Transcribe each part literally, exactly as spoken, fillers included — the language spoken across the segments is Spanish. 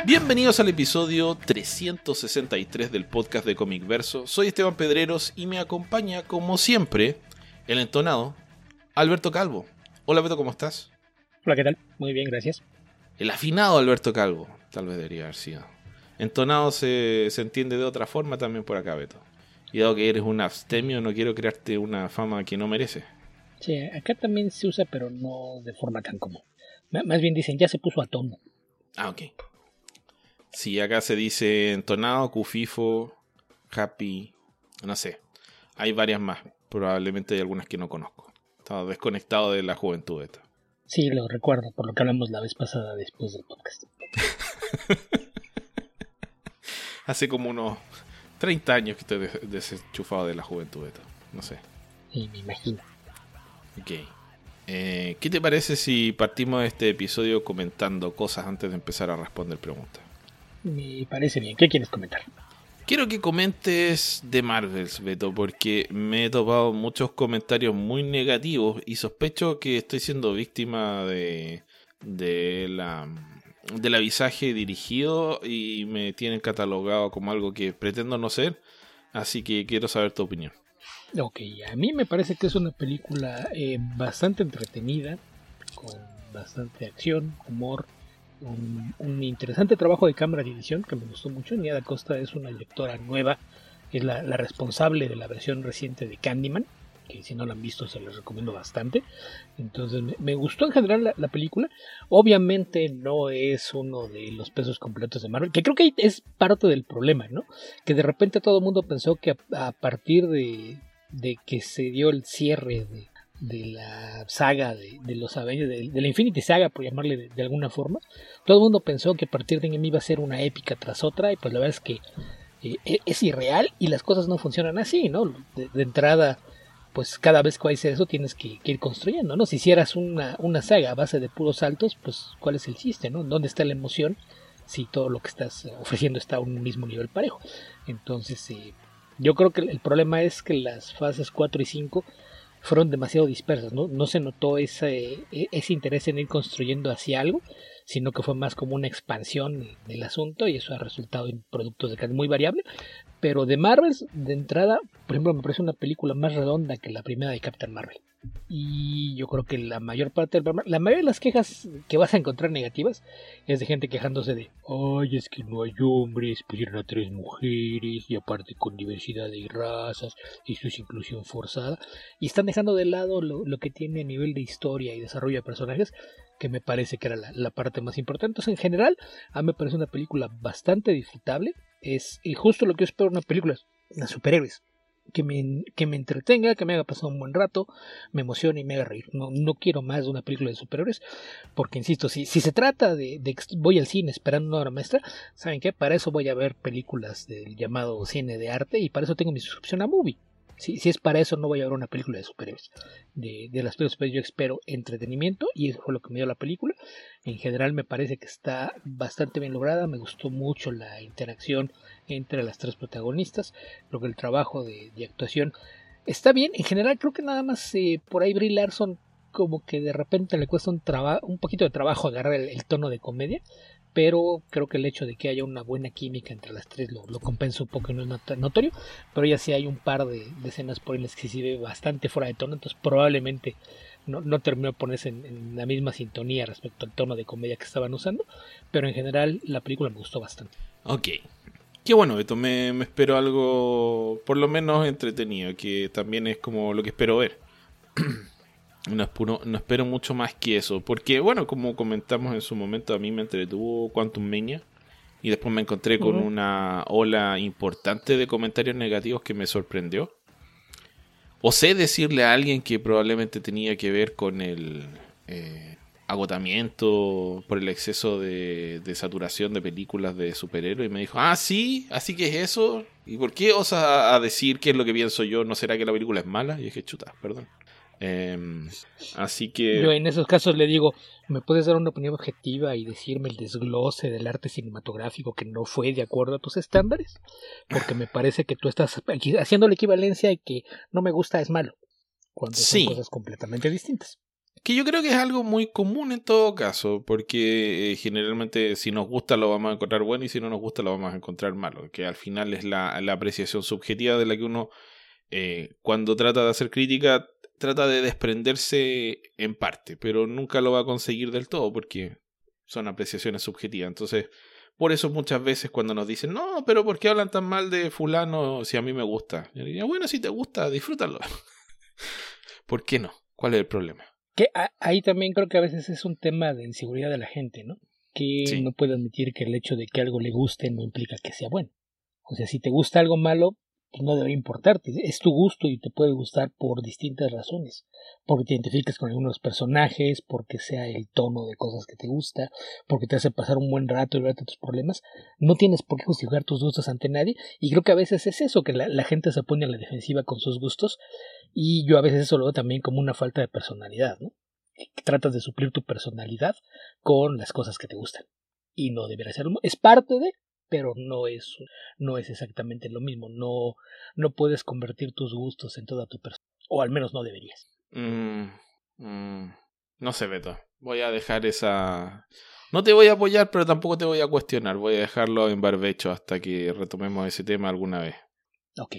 Bienvenidos al episodio trescientos sesenta y tres del podcast de Comic Verso. Soy Esteban Pedreros y me acompaña, como siempre, el entonado Alberto Calvo. Hola Beto, ¿cómo estás? Hola, ¿qué tal? Muy bien, gracias. El afinado Alberto Calvo, tal vez debería haber sido. Entonado se, se entiende de otra forma también por acá, Beto. Y dado que eres un abstemio, no quiero crearte una fama que no mereces. Sí, acá también se usa, pero no de forma tan común. Más bien dicen, ya se puso a tono. Ah, ok. Sí, acá se dice entonado, cufifo, happy, no sé. Hay varias más, probablemente hay algunas que no conozco. Estaba desconectado de la juventud esta. Sí, lo recuerdo, por lo que hablamos la vez pasada después del podcast. Hace como unos treinta años que estoy des- desenchufado de la juventud esta. No sé. Sí, me imagino. Ok. Eh, ¿Qué te parece si partimos este episodio comentando cosas antes de empezar a responder preguntas? Me parece bien. ¿Qué quieres comentar? Quiero que comentes de Marvels, Beto, porque me he topado muchos comentarios muy negativos y sospecho que estoy siendo víctima de, de la, del avisaje dirigido y me tienen catalogado como algo que pretendo no ser, así que quiero saber tu opinión. Ok, a mí me parece que es una película eh, bastante entretenida, con bastante acción, humor, un, un interesante trabajo de cámara de edición que me gustó mucho. Nia Da Costa es una directora nueva, es la, la responsable de la versión reciente de Candyman, que si no la han visto se les recomiendo bastante. Entonces me, me gustó en general la, la película. Obviamente no es uno de los pesos completos de Marvel, que creo que es parte del problema, ¿no? Que de repente todo el mundo pensó que a, a partir de, de que se dio el cierre de, de la saga de, de los Avengers, de, de la Infinity Saga, por llamarle de, de alguna forma, todo el mundo pensó que a partir de ahí iba a ser una épica tras otra, y pues la verdad es que eh, es irreal y las cosas no funcionan así, ¿no? De, de entrada, pues cada vez que vais a hacer eso tienes que, que ir construyendo, ¿no? Si hicieras una, una saga a base de puros saltos, pues ¿cuál es el chiste, no? ¿Dónde está la emoción si todo lo que estás ofreciendo está a un mismo nivel parejo? Entonces, eh, yo creo que el problema es que las fases cuatro y cinco fueron demasiado dispersas, ¿no? No se notó ese, ese interés en ir construyendo hacia algo, sino que fue más como una expansión del asunto y eso ha resultado en productos de calidad muy variable. Pero de Marvel, de entrada, por ejemplo, me parece una película más redonda que la primera de Captain Marvel. Y yo creo que la mayor parte del la mayoría de las quejas que vas a encontrar negativas es de gente quejándose de ay, es que no hay hombres, pusieron a tres mujeres y aparte con diversidad de razas y su inclusión forzada, y están dejando de lado lo, lo que tiene a nivel de historia y desarrollo de personajes, que me parece que era la, la parte más importante. Entonces, en general, a mí me parece una película bastante disfrutable. Es y justo lo que yo espero de una película de superhéroes. Que me, que me entretenga, que me haga pasar un buen rato, me emocione y me haga reír. No, no quiero más de una película de superhéroes, porque insisto, si, si se trata de, de voy al cine esperando una obra maestra, ¿saben qué? Para eso voy a ver películas del llamado cine de arte y para eso tengo mi suscripción a Movie. Si, si es para eso, no voy a ver una película de superhéroes. De, de las películas yo espero entretenimiento y eso fue lo que me dio la película. En general me parece que está bastante bien lograda, me gustó mucho la interacción entre las tres protagonistas, creo que el trabajo de, de actuación está bien. En general creo que nada más eh, por ahí Brie Larson como que de repente le cuesta un, traba, un poquito de trabajo agarrar el, el tono de comedia, pero creo que el hecho de que haya una buena química entre las tres lo, lo compensa un poco y no es not- notorio, pero ya sí hay un par de, de escenas por ahí en las que se ve bastante fuera de tono, entonces probablemente no, no terminó de ponerse en, en la misma sintonía respecto al tono de comedia que estaban usando, pero en general la película me gustó bastante. Ok. Qué bueno, Beto, me, me espero algo por lo menos entretenido, que también es como lo que espero ver. No, espero, no espero mucho más que eso, porque bueno, como comentamos en su momento, a mí me entretuvo Quantum Mania y después me encontré con Uh-huh. una ola importante de comentarios negativos que me sorprendió. Osé decirle a alguien que probablemente tenía que ver con el eh, agotamiento por el exceso de, de saturación de películas de superhéroes y me dijo, ah, sí, así que es eso. ¿Y por qué osas a decir qué es lo que pienso yo? ¿No será que la película es mala? Y dije, chuta, perdón. Eh, así que... Yo en esos casos le digo, ¿me puedes dar una opinión objetiva y decirme el desglose del arte cinematográfico que no fue de acuerdo a tus estándares? Porque me parece que tú estás haciendo la equivalencia de que no me gusta es malo, cuando son Sí, cosas completamente distintas. Que yo creo que es algo muy común en todo caso, porque eh, generalmente si nos gusta lo vamos a encontrar bueno y si no nos gusta lo vamos a encontrar malo, que al final es la, la apreciación subjetiva de la que uno, eh, cuando trata de hacer crítica, trata de desprenderse en parte, pero nunca lo va a conseguir del todo porque son apreciaciones subjetivas. Entonces, por eso muchas veces cuando nos dicen, no, pero ¿por qué hablan tan mal de fulano si a mí me gusta? Yo diría, bueno, si te gusta, disfrútalo. ¿Por qué no? ¿Cuál es el problema? Que a, ahí también creo que a veces es un tema de inseguridad de la gente, ¿no? Que Sí. no puede admitir que el hecho de que algo le guste no implica que sea bueno. O sea, si te gusta algo malo, pues no debería importarte. Es tu gusto y te puede gustar por distintas razones. Porque te identificas con algunos personajes, porque sea el tono de cosas que te gusta, porque te hace pasar un buen rato y olvidarte tus problemas. No tienes por qué justificar tus gustos ante nadie. Y creo que a veces es eso, que la, la gente se pone a la defensiva con sus gustos. Y yo a veces eso lo veo también como una falta de personalidad, ¿no? Que tratas de suplir tu personalidad con las cosas que te gustan. Y no debería ser. Es parte de, pero no es, no es exactamente lo mismo. No, no puedes convertir tus gustos en toda tu persona. O al menos no deberías. Mm, mm, no sé, Beto. Voy a dejar esa... No te voy a apoyar, pero tampoco te voy a cuestionar. Voy a dejarlo en barbecho hasta que retomemos ese tema alguna vez. Ok.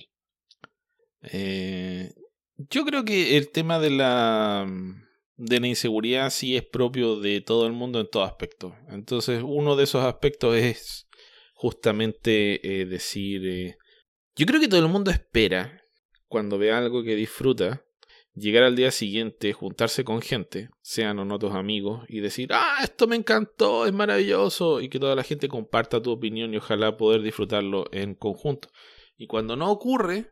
Eh, yo creo que el tema de la, de la inseguridad sí es propio de todo el mundo en todo aspecto. Entonces, uno de esos aspectos es justamente eh, decir... Eh, yo creo que todo el mundo espera, cuando ve algo que disfruta, llegar al día siguiente, juntarse con gente, sean o no tus amigos, y decir, ah, esto me encantó, es maravilloso, y que toda la gente comparta tu opinión y ojalá poder disfrutarlo en conjunto. Y cuando no ocurre,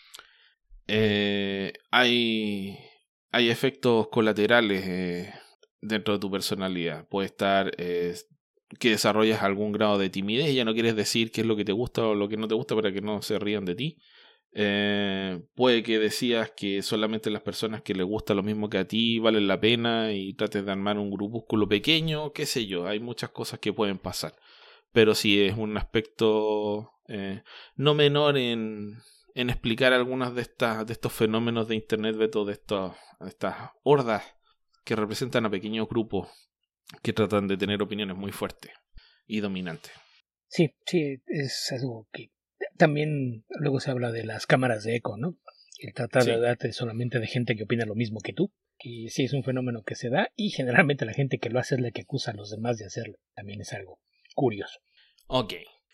eh, hay, hay efectos colaterales eh, dentro de tu personalidad. Puede estar eh, que desarrollas algún grado de timidez y ya no quieres decir qué es lo que te gusta o lo que no te gusta para que no se rían de ti. Eh, puede que decías que solamente las personas que les gusta lo mismo que a ti valen la pena y trates de armar un grupúsculo pequeño, qué sé yo, hay muchas cosas que pueden pasar, pero sí es un aspecto eh, no menor en, en explicar algunas de estas de estos fenómenos de internet, Beto, de estos, estas hordas que representan a pequeños grupos que tratan de tener opiniones muy fuertes y dominantes. Sí, sí, es algo que también luego se habla de las cámaras de eco, ¿no? El tratar Sí. de darte solamente de gente que opina lo mismo que tú, que sí es un fenómeno que se da y generalmente la gente que lo hace es la que acusa a los demás de hacerlo. También es algo curioso. Ok.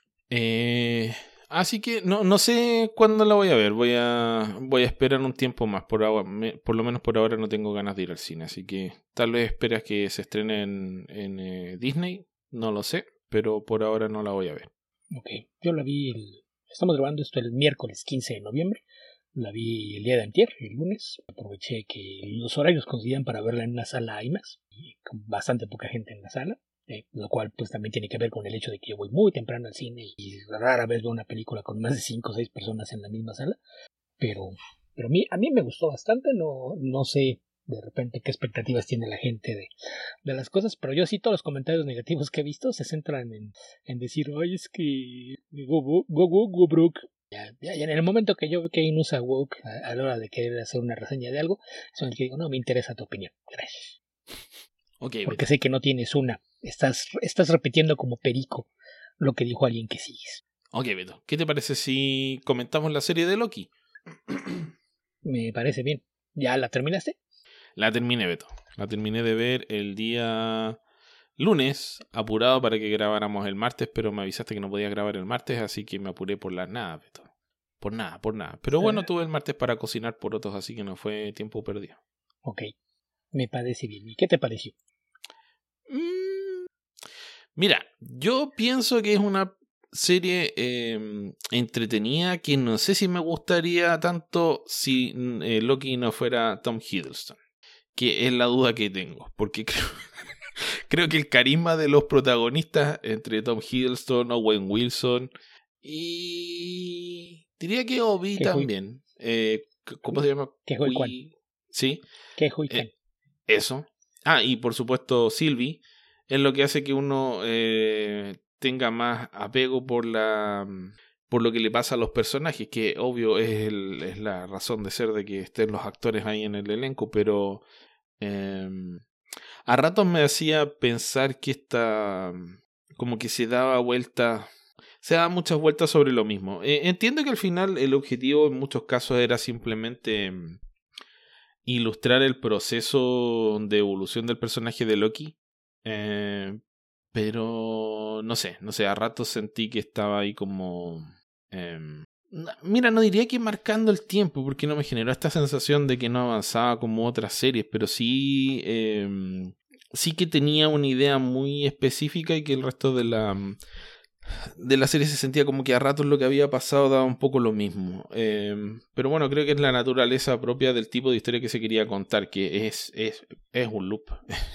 Eh, así que no, no sé cuándo la voy a ver. Voy a, voy a esperar un tiempo más. Por, ahora, me, por lo menos por ahora no tengo ganas de ir al cine. Así que tal vez esperas que se estrene en, en eh, Disney. No lo sé. Pero por ahora no la voy a ver. Ok, yo la vi el... Estamos grabando esto el miércoles quince de noviembre. La vi el día de antier, el lunes. Aproveché que los horarios coincidían para verla en una sala IMAX. Y con bastante poca gente en la sala. Eh, lo cual pues también tiene que ver con el hecho de que yo voy muy temprano al cine y rara vez veo una película con más de cinco o seis personas en la misma sala. Pero, pero a, mí, a mí me gustó bastante. No, no sé de repente qué expectativas tiene la gente de, de las cosas, pero yo sí todos los comentarios negativos que he visto se centran en, en decir, ay, es que go, go, go, go, go broke. Ya, ya, ya en el momento que yo veo que hay un usa woke a, a la hora de querer hacer una reseña de algo, es en el que digo, no, me interesa tu opinión, gracias. Okay, porque Beto. sé que no tienes una, estás, estás repitiendo como perico lo que dijo alguien que sigues. Ok, Beto. ¿Qué te parece si comentamos la serie de Loki? Me parece bien. ¿Ya la terminaste? La terminé, Beto. La terminé de ver el día lunes, apurado para que grabáramos el martes, pero me avisaste que no podía grabar el martes, así que me apuré por la nada, Beto. Por nada, por nada. Pero bueno, tuve el martes para cocinar por otros, así que no fue tiempo perdido. Ok, me parece bien. ¿Y qué te pareció? Mm, mira, yo pienso que es una serie eh, entretenida que no sé si me gustaría tanto si eh, Loki no fuera Tom Hiddleston, que es la duda que tengo, porque creo, creo que el carisma de los protagonistas entre Tom Hiddleston, Owen Wilson y diría que Obi ¿Qué Hui? también. Eh, ¿Cómo se llama? ¿Qué Hui Kwan? Sí. ¿Qué Hui Kwan? Eh, eso. Ah, y por supuesto Sylvie es lo que hace que uno eh, tenga más apego por la por lo que le pasa a los personajes, que obvio es, el, es la razón de ser de que estén los actores ahí en el elenco, pero Eh, a ratos me hacía pensar que esta, como que se daba vuelta, se daba muchas vueltas sobre lo mismo. Eh, entiendo que al final el objetivo en muchos casos era simplemente ilustrar el proceso de evolución del personaje de Loki. Eh, pero no sé, no sé, a ratos sentí que estaba ahí como... Eh, mira, no diría que marcando el tiempo, porque no me generó esta sensación de que no avanzaba como otras series, pero sí, eh, sí que tenía una idea muy específica y que el resto de la... de la serie se sentía como que a ratos lo que había pasado daba un poco lo mismo. Eh, pero bueno, creo que es la naturaleza propia del tipo de historia que se quería contar, que es, es, es un loop.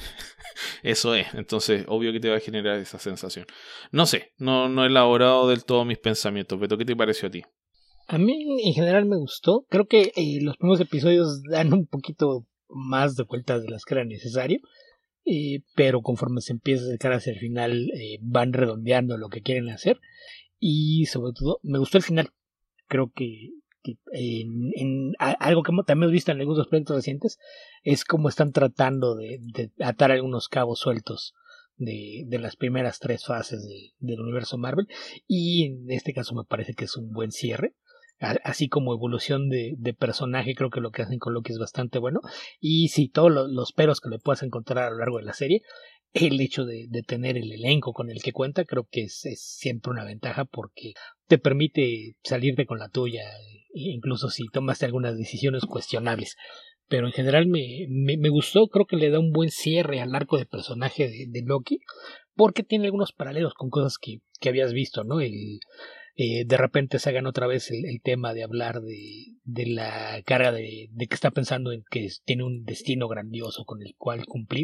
Eso es, entonces obvio que te va a generar esa sensación. No sé, no, no he elaborado del todo mis pensamientos, pero ¿qué te pareció a ti? A mí en general me gustó. Creo que eh, los primeros episodios dan un poquito más de vueltas de las que era necesario. Eh, pero conforme se empieza a acercar hacia el final eh, van redondeando lo que quieren hacer. Y sobre todo me gustó el final. Creo que, que en, en a, algo que también hemos visto en algunos proyectos recientes es cómo están tratando de, de atar algunos cabos sueltos de, de las primeras tres fases de, del universo Marvel, y en este caso me parece que es un buen cierre. Así como evolución de, de personaje, creo que lo que hacen con Loki es bastante bueno. Y sí, todos los, los peros que le puedas encontrar a lo largo de la serie, el hecho de, de tener el elenco con el que cuenta, creo que es, es siempre una ventaja, porque te permite salirte con la tuya, incluso si tomaste algunas decisiones cuestionables. Pero en general me, me, me gustó, creo que le da un buen cierre al arco de personaje de, de Loki, porque tiene algunos paralelos con cosas que, que habías visto, ¿no? El, eh, de repente se hagan otra vez el, el tema de hablar de, de la carga de, de que está pensando en que tiene un destino grandioso con el cual cumplir,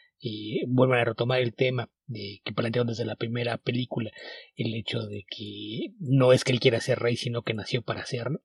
y vuelven a retomar el tema de que plantearon desde la primera película, el hecho de que no es que él quiera ser rey, sino que nació para serlo.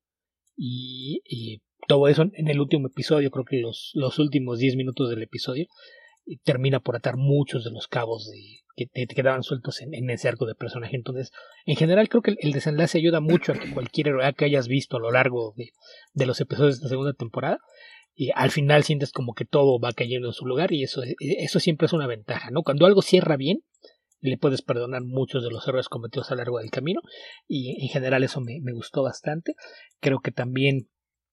Y, y todo eso en el último episodio, creo que los, los últimos diez minutos del episodio, termina por atar muchos de los cabos de, que te quedaban sueltos en, en ese arco de personaje. Entonces, en general creo que el, el desenlace ayuda mucho a que cualquier héroe que hayas visto a lo largo de, de los episodios de esta segunda temporada, y al final sientes como que todo va cayendo en su lugar, y eso, eso siempre es una ventaja, ¿no? Cuando algo cierra bien, le puedes perdonar muchos de los errores cometidos a lo largo del camino, y en general eso me, me gustó bastante. Creo que también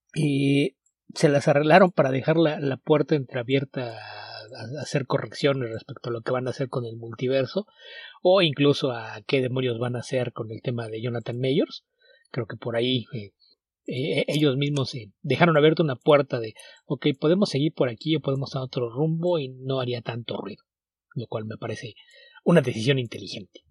eh, se las arreglaron para dejar la, la puerta entreabierta a, a hacer correcciones respecto a lo que van a hacer con el multiverso, o incluso a qué demonios van a hacer con el tema de Jonathan Majors. Creo que por ahí eh, eh, ellos mismos eh, dejaron abierta una puerta de, ok, podemos seguir por aquí o podemos a otro rumbo y no haría tanto ruido, lo cual me parece una decisión inteligente.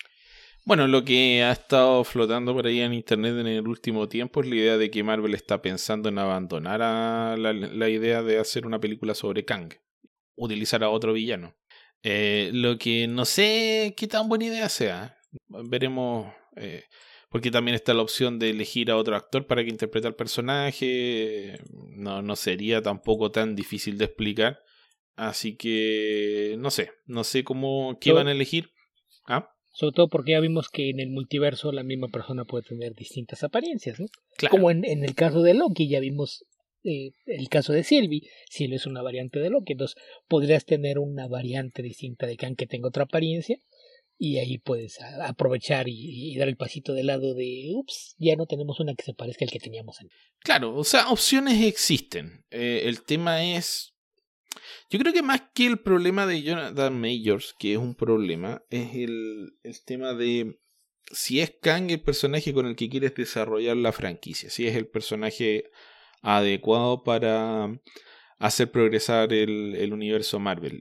Bueno, lo que ha estado flotando por ahí en internet en el último tiempo es la idea de que Marvel está pensando en abandonar a la, la idea de hacer una película sobre Kang, utilizar a otro villano. Eh, lo que no sé qué tan buena idea sea. Veremos, eh, porque también está la opción de elegir a otro actor para que interprete al personaje. No, no sería tampoco tan difícil de explicar. Así que no sé, no sé cómo qué van a elegir. ¿Ah? Sobre todo porque ya vimos que en el multiverso la misma persona puede tener distintas apariencias, ¿no? Claro. Como en, en el caso de Loki, ya vimos eh, el caso de Sylvie. Sylvie es una variante de Loki, entonces podrías tener una variante distinta de Kang que tenga otra apariencia, y ahí puedes a, aprovechar y, y dar el pasito de lado de, ups, ya no tenemos una que se parezca al que teníamos antes. Claro, o sea, opciones existen. Eh, el tema es... Yo creo que más que el problema de Jonathan Majors, que es un problema, es el, el tema de si es Kang el personaje con el que quieres desarrollar la franquicia, si es el personaje adecuado para hacer progresar el, el universo Marvel.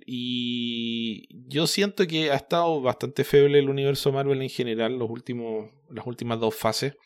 Y yo siento que ha estado bastante feble el universo Marvel en general los últimos, las últimas dos fases.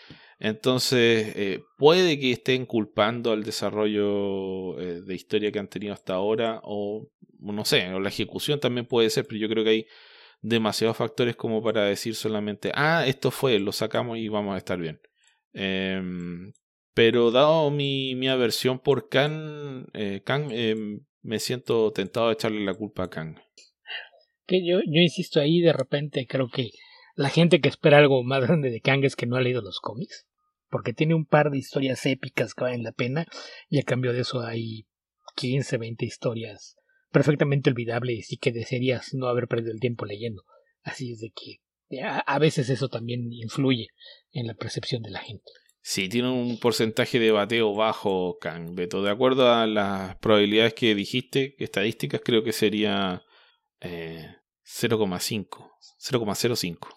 Entonces eh, puede que estén culpando al desarrollo eh, de historia que han tenido hasta ahora, o no sé, o la ejecución también puede ser, pero yo creo que hay demasiados factores como para decir solamente, ah, esto fue, lo sacamos y vamos a estar bien. Eh, pero dado mi, mi aversión por Kang, eh, Kang eh, me siento tentado de echarle la culpa a Kang. Que yo, yo insisto ahí, de repente creo que la gente que espera algo más grande de Kang es que no ha leído los cómics, porque tiene un par de historias épicas que valen la pena, y a cambio de eso hay quince, veinte historias perfectamente olvidables y que desearías no haber perdido el tiempo leyendo. Así es de que a, a veces eso también influye en la percepción de la gente. Sí, tiene un porcentaje de bateo bajo, Kang, Beto. De acuerdo a las probabilidades que dijiste, estadísticas, creo que sería eh, cero coma cinco. cero coma cero cinco.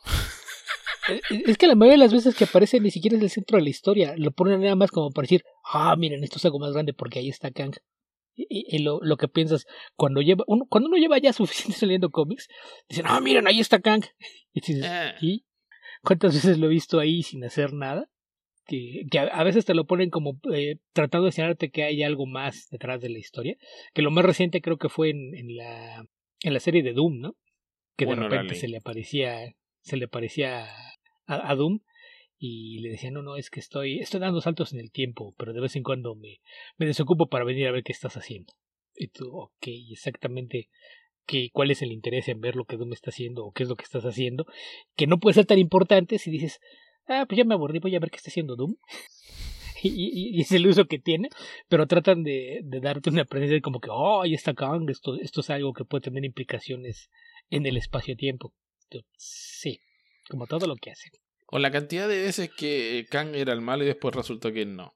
Es que la mayoría de las veces que aparece ni siquiera es el centro de la historia. Lo ponen nada más como para decir, ah, miren, esto es algo más grande porque ahí está Kang. Y, y lo, lo que piensas, cuando lleva uno, cuando uno lleva ya suficiente leyendo cómics, dicen, ah, miren, ahí está Kang. Y dices, Eh. ¿y cuántas veces lo he visto ahí sin hacer nada? Que, que a, a veces te lo ponen como eh, tratando de enseñarte que hay algo más detrás de la historia. Que lo más reciente creo que fue en, en la en la serie de Doom, ¿no? Que Bueno, de repente se le aparecía se le parecía a, a Doom y le decía, no, no, es que estoy estoy dando saltos en el tiempo, pero de vez en cuando me, me desocupo para venir a ver qué estás haciendo. Y tú, ok, exactamente que, cuál es el interés en ver lo que Doom está haciendo o qué es lo que estás haciendo, que no puede ser tan importante si dices, ah, pues ya me aburrí, voy a ver qué está haciendo Doom. y, y, y es el uso que tiene, pero tratan de, de darte una presencia como que, oh, ahí está Kang, esto, esto es algo que puede tener implicaciones en el espacio-tiempo. Sí, como todo lo que hacen. O la cantidad de veces que Kang era el malo y después resulta que no.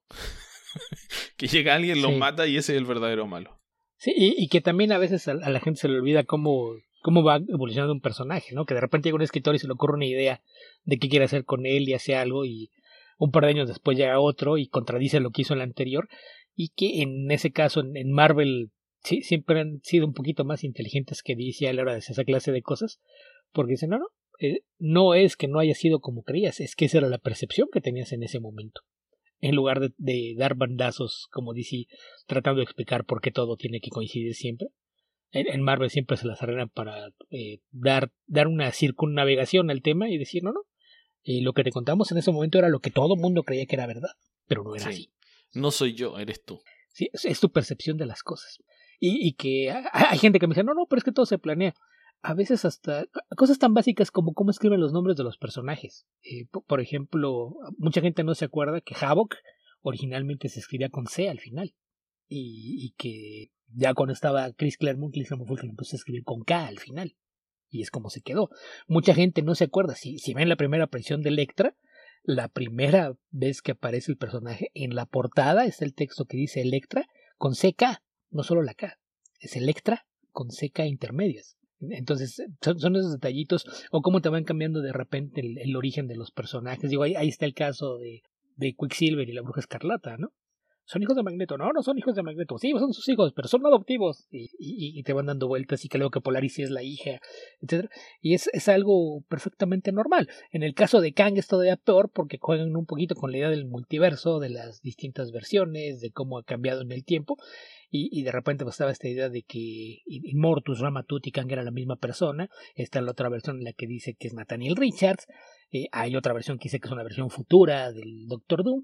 Que llega alguien, lo sí. mata y ese es el verdadero malo. Sí, y, y que también a veces a, a la gente se le olvida cómo, cómo va evolucionando un personaje, ¿no? Que de repente llega un escritor y se le ocurre una idea de qué quiere hacer con él y hace algo y un par de años después llega otro y contradice lo que hizo el anterior y que en ese caso en, en Marvel sí, siempre han sido un poquito más inteligentes que D C a la hora de hacer esa clase de cosas porque dicen, no, no, eh, no es que no haya sido como creías, es que esa era la percepción que tenías en ese momento. En lugar de, de dar bandazos como D C tratando de explicar por qué todo tiene que coincidir siempre. En, en Marvel siempre se las arreglan para eh, dar, dar una circunnavegación al tema y decir, no, no, eh, lo que te contamos en ese momento era lo que todo mundo creía que era verdad, pero no era Sí. así. No soy yo, eres tú. Sí, es, es tu percepción de las cosas. Y, y que hay, hay gente que me dice, no, no, pero es que todo se planea. A veces hasta cosas tan básicas como cómo escriben los nombres de los personajes. Eh, por, por ejemplo, mucha gente no se acuerda que Havok originalmente se escribía con C al final. Y, y que ya cuando estaba Chris Claremont, Chris Claremont fue el que lo empezó a escribir con K al final. Y es como se quedó. Mucha gente no se acuerda. Si, si ven la primera aparición de Electra, la primera vez que aparece el personaje, en la portada está el texto que dice Electra con C K, no solo la K. Es Electra con C K intermedias. Entonces, son, son esos detallitos, o cómo te van cambiando de repente el, el origen de los personajes. Digo, ahí, ahí está el caso de, de Quicksilver y la Bruja Escarlata, ¿no? Son hijos de Magneto, no, no son hijos de Magneto, sí, son sus hijos, pero son adoptivos, y, y, y te van dando vueltas, y que luego que Polaris es la hija, etcétera. Y es, es algo perfectamente normal. En el caso de Kang es todavía peor, porque juegan un poquito con la idea del multiverso, de las distintas versiones, de cómo ha cambiado en el tiempo, y, y de repente pues, estaba esta idea de que Immortus, Ramatut y Kang eran la misma persona. Está la otra versión en la que dice que es Nathaniel Richards, eh, hay otra versión que dice que es una versión futura del Doctor Doom,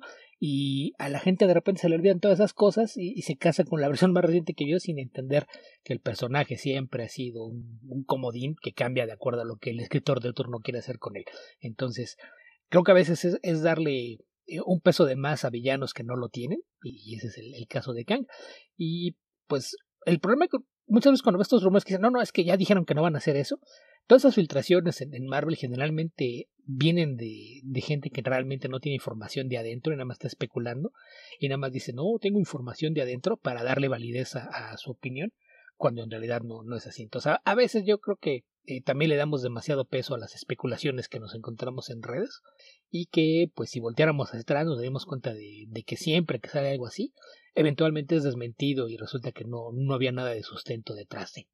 y a la gente de repente se le olvidan todas esas cosas y, y se casa con la versión más reciente que vio sin entender que el personaje siempre ha sido un, un comodín que cambia de acuerdo a lo que el escritor de turno quiere hacer con él. Entonces, creo que a veces es, es darle un peso de más a villanos que no lo tienen, y ese es el, el caso de Kang. Y pues el problema es que muchas veces cuando ves estos rumores que dicen, no, no, es que ya dijeron que no van a hacer eso, todas esas filtraciones en, en Marvel generalmente vienen de, de gente que realmente no tiene información de adentro y nada más está especulando y nada más dice, no, tengo información de adentro para darle validez a, a su opinión, cuando en realidad no, no es así. Entonces, a, a veces yo creo que eh, también le damos demasiado peso a las especulaciones que nos encontramos en redes y que, pues, si volteáramos hacia atrás nos daríamos cuenta de, de que siempre que sale algo así, eventualmente es desmentido y resulta que no, no había nada de sustento detrás de.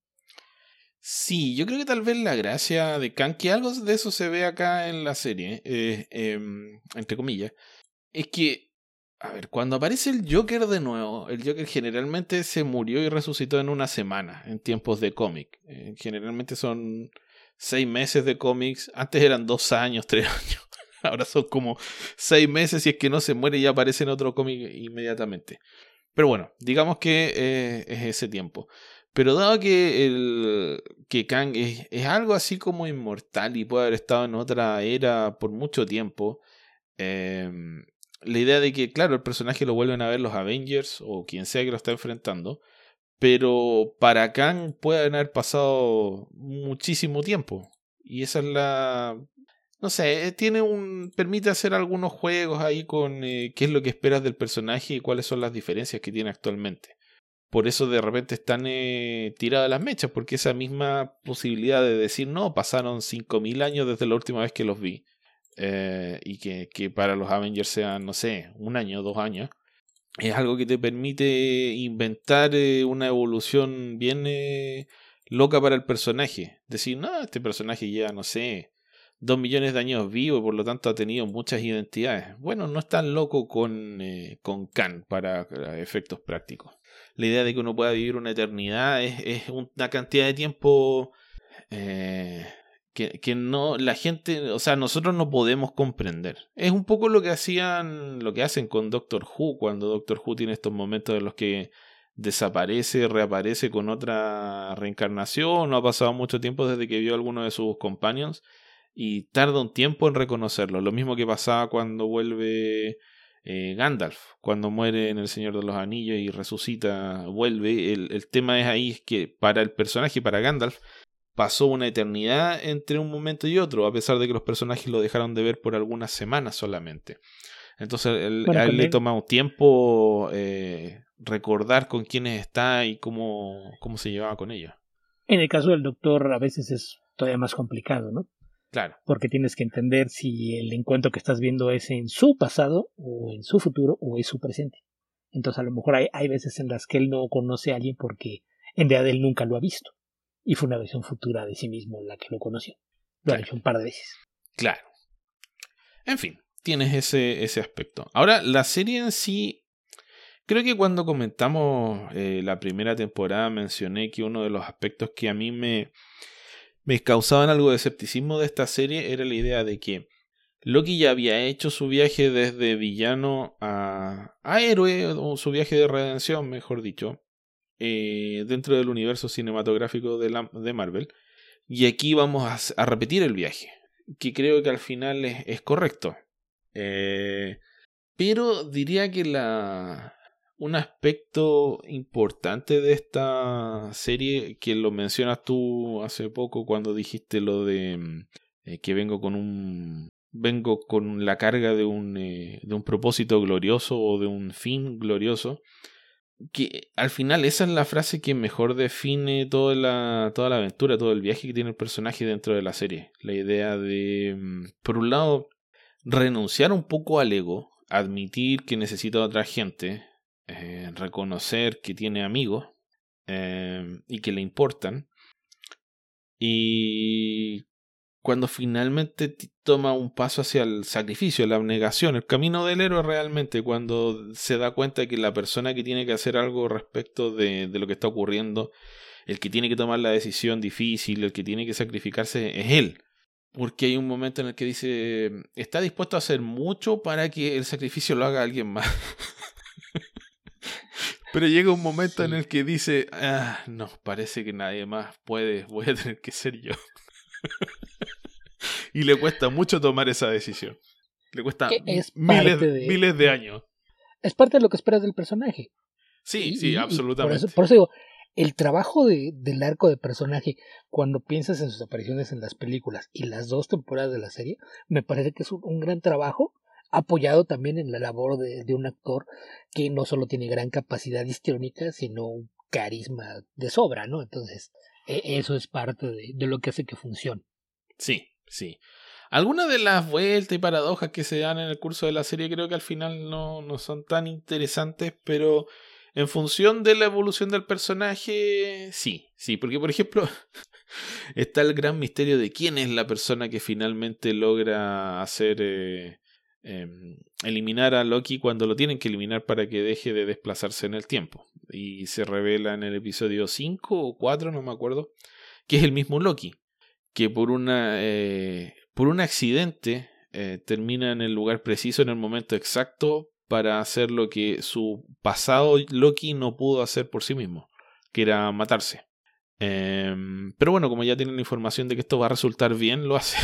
Sí, yo creo que tal vez la gracia de Kang, que algo de eso se ve acá en la serie, eh, eh, entre comillas, es que, a ver, cuando aparece el Joker de nuevo, el Joker generalmente se murió y resucitó en una semana, en tiempos de cómic. Eh, generalmente son seis meses de cómics, antes eran dos años, tres años, ahora son como seis meses y es que no se muere y ya aparece en otro cómic inmediatamente. Pero bueno, digamos que eh, es ese tiempo. Pero dado que, el, que Kang es, es algo así como inmortal y puede haber estado en otra era por mucho tiempo, eh, la idea de que, claro, el personaje lo vuelven a ver los Avengers o quien sea que lo está enfrentando, pero para Kang pueden haber pasado muchísimo tiempo. Y esa es la... No sé, tiene un... permite hacer algunos juegos ahí con eh, qué es lo que esperas del personaje y cuáles son las diferencias que tiene actualmente. Por eso de repente están eh, tiradas las mechas, porque esa misma posibilidad de decir, no, pasaron cinco mil años desde la última vez que los vi, eh, y que, que para los Avengers sean, no sé, un año, dos años, es algo que te permite inventar eh, una evolución bien eh, loca para el personaje. Decir, no, este personaje ya, no sé, dos millones de años vivo, por lo tanto ha tenido muchas identidades. Bueno, no es tan loco con, eh, con Kang para, para efectos prácticos. La idea de que uno pueda vivir una eternidad es, es una cantidad de tiempo eh, que, que no la gente, o sea, nosotros no podemos comprender. Es un poco lo que hacían, lo que hacen con Doctor Who, cuando Doctor Who tiene estos momentos en los que desaparece, reaparece con otra reencarnación. No ha pasado mucho tiempo desde que vio a alguno de sus companions y tarda un tiempo en reconocerlo. Lo mismo que pasaba cuando vuelve Eh, Gandalf, cuando muere en El Señor de los Anillos y resucita, vuelve. El, el tema es ahí es que para el personaje, para Gandalf, pasó una eternidad entre un momento y otro, a pesar de que los personajes lo dejaron de ver por algunas semanas solamente. Entonces él, bueno, a él le él... toma un tiempo eh, recordar con quiénes está y cómo, cómo se llevaba con ellos. En el caso del Doctor a veces es todavía más complicado, ¿no? Claro. Porque tienes que entender si el encuentro que estás viendo es en su pasado o en su futuro o es su presente. Entonces a lo mejor hay, hay veces en las que él no conoce a alguien porque en realidad él nunca lo ha visto. Y fue una versión futura de sí mismo la que lo conoció. Lo claro. ha hecho un par de veces. Claro. En fin, tienes ese, ese aspecto. Ahora, la serie en sí, creo que cuando comentamos eh, la primera temporada mencioné que uno de los aspectos que a mí me... me causaban algo de escepticismo de esta serie era la idea de que Loki ya había hecho su viaje desde villano a, a héroe, o su viaje de redención, mejor dicho, eh, dentro del universo cinematográfico de, la, de Marvel. Y aquí vamos a, a repetir el viaje, que creo que al final es, es correcto. Eh, pero diría que la... un aspecto importante de esta serie, que lo mencionas tú hace poco cuando dijiste lo de eh, que vengo con un vengo con la carga de un eh, de un propósito glorioso o de un fin glorioso, que al final esa es la frase que mejor define toda la toda la aventura, todo el viaje que tiene el personaje dentro de la serie. La idea de, por un lado, renunciar un poco al ego, admitir que necesita a otra gente, Eh, reconocer que tiene amigos eh, y que le importan, y cuando finalmente t- toma un paso hacia el sacrificio, la abnegación, el camino del héroe realmente, cuando se da cuenta de que la persona que tiene que hacer algo respecto de, de lo que está ocurriendo, el que tiene que tomar la decisión difícil, el que tiene que sacrificarse es él. Porque hay un momento en el que dice, está dispuesto a hacer mucho para que el sacrificio lo haga alguien más. Pero llega un momento sí. en el que dice, ah, no, parece que nadie más puede, voy a tener que ser yo. Y le cuesta mucho tomar esa decisión. Le cuesta miles de... miles de años. Es parte de lo que esperas del personaje. Sí, y, sí, y, absolutamente. Y por, eso, por eso digo, el trabajo de, del arco de personaje, cuando piensas en sus apariciones en las películas y las dos temporadas de la serie, me parece que es un, un gran trabajo, apoyado también en la labor de, de un actor que no solo tiene gran capacidad histriónica, sino un carisma de sobra, ¿no? Entonces, eh, eso es parte de, de lo que hace que funcione. Sí, sí. Algunas de las vueltas y paradojas que se dan en el curso de la serie creo que al final no, no son tan interesantes, pero en función de la evolución del personaje, sí, sí, porque por ejemplo está el gran misterio de quién es la persona que finalmente logra hacer... Eh, Eh, eliminar a Loki cuando lo tienen que eliminar para que deje de desplazarse en el tiempo, y se revela en el episodio cinco o cuatro, no me acuerdo, que es el mismo Loki, que por una eh, por un accidente eh, termina en el lugar preciso, en el momento exacto, para hacer lo que su pasado Loki no pudo hacer por sí mismo, que era matarse. Eh, pero bueno, como ya tienen la información de que esto va a resultar bien, lo hace.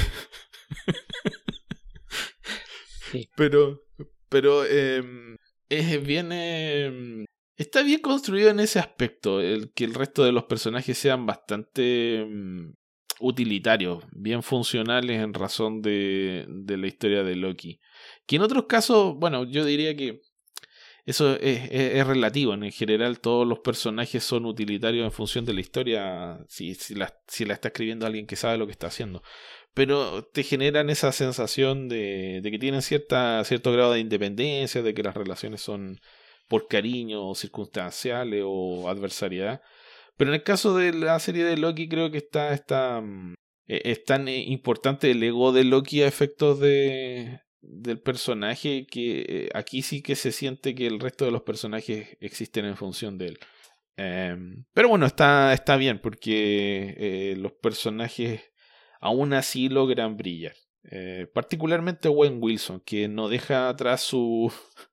Sí. Pero, pero eh, es bien, eh, Está bien construido en ese aspecto, el que el resto de los personajes sean bastante um, utilitarios, bien funcionales en razón de, de la historia de Loki. Que en otros casos, bueno, yo diría que eso es, es, es relativo. En general, todos los personajes son utilitarios en función de la historia, si, si, la, si la está escribiendo alguien que sabe lo que está haciendo. Pero te generan esa sensación de, de que tienen cierta, cierto grado de independencia, de que las relaciones son por cariño o circunstanciales o adversariedad. Pero en el caso de la serie de Loki creo que está, está es tan importante el ego de Loki a efectos de, del personaje que aquí sí que se siente que el resto de los personajes existen en función de él. Eh, pero bueno, está, está bien porque eh, los personajes aún así logran brillar. Eh, particularmente Owen Wilson, que no deja atrás su,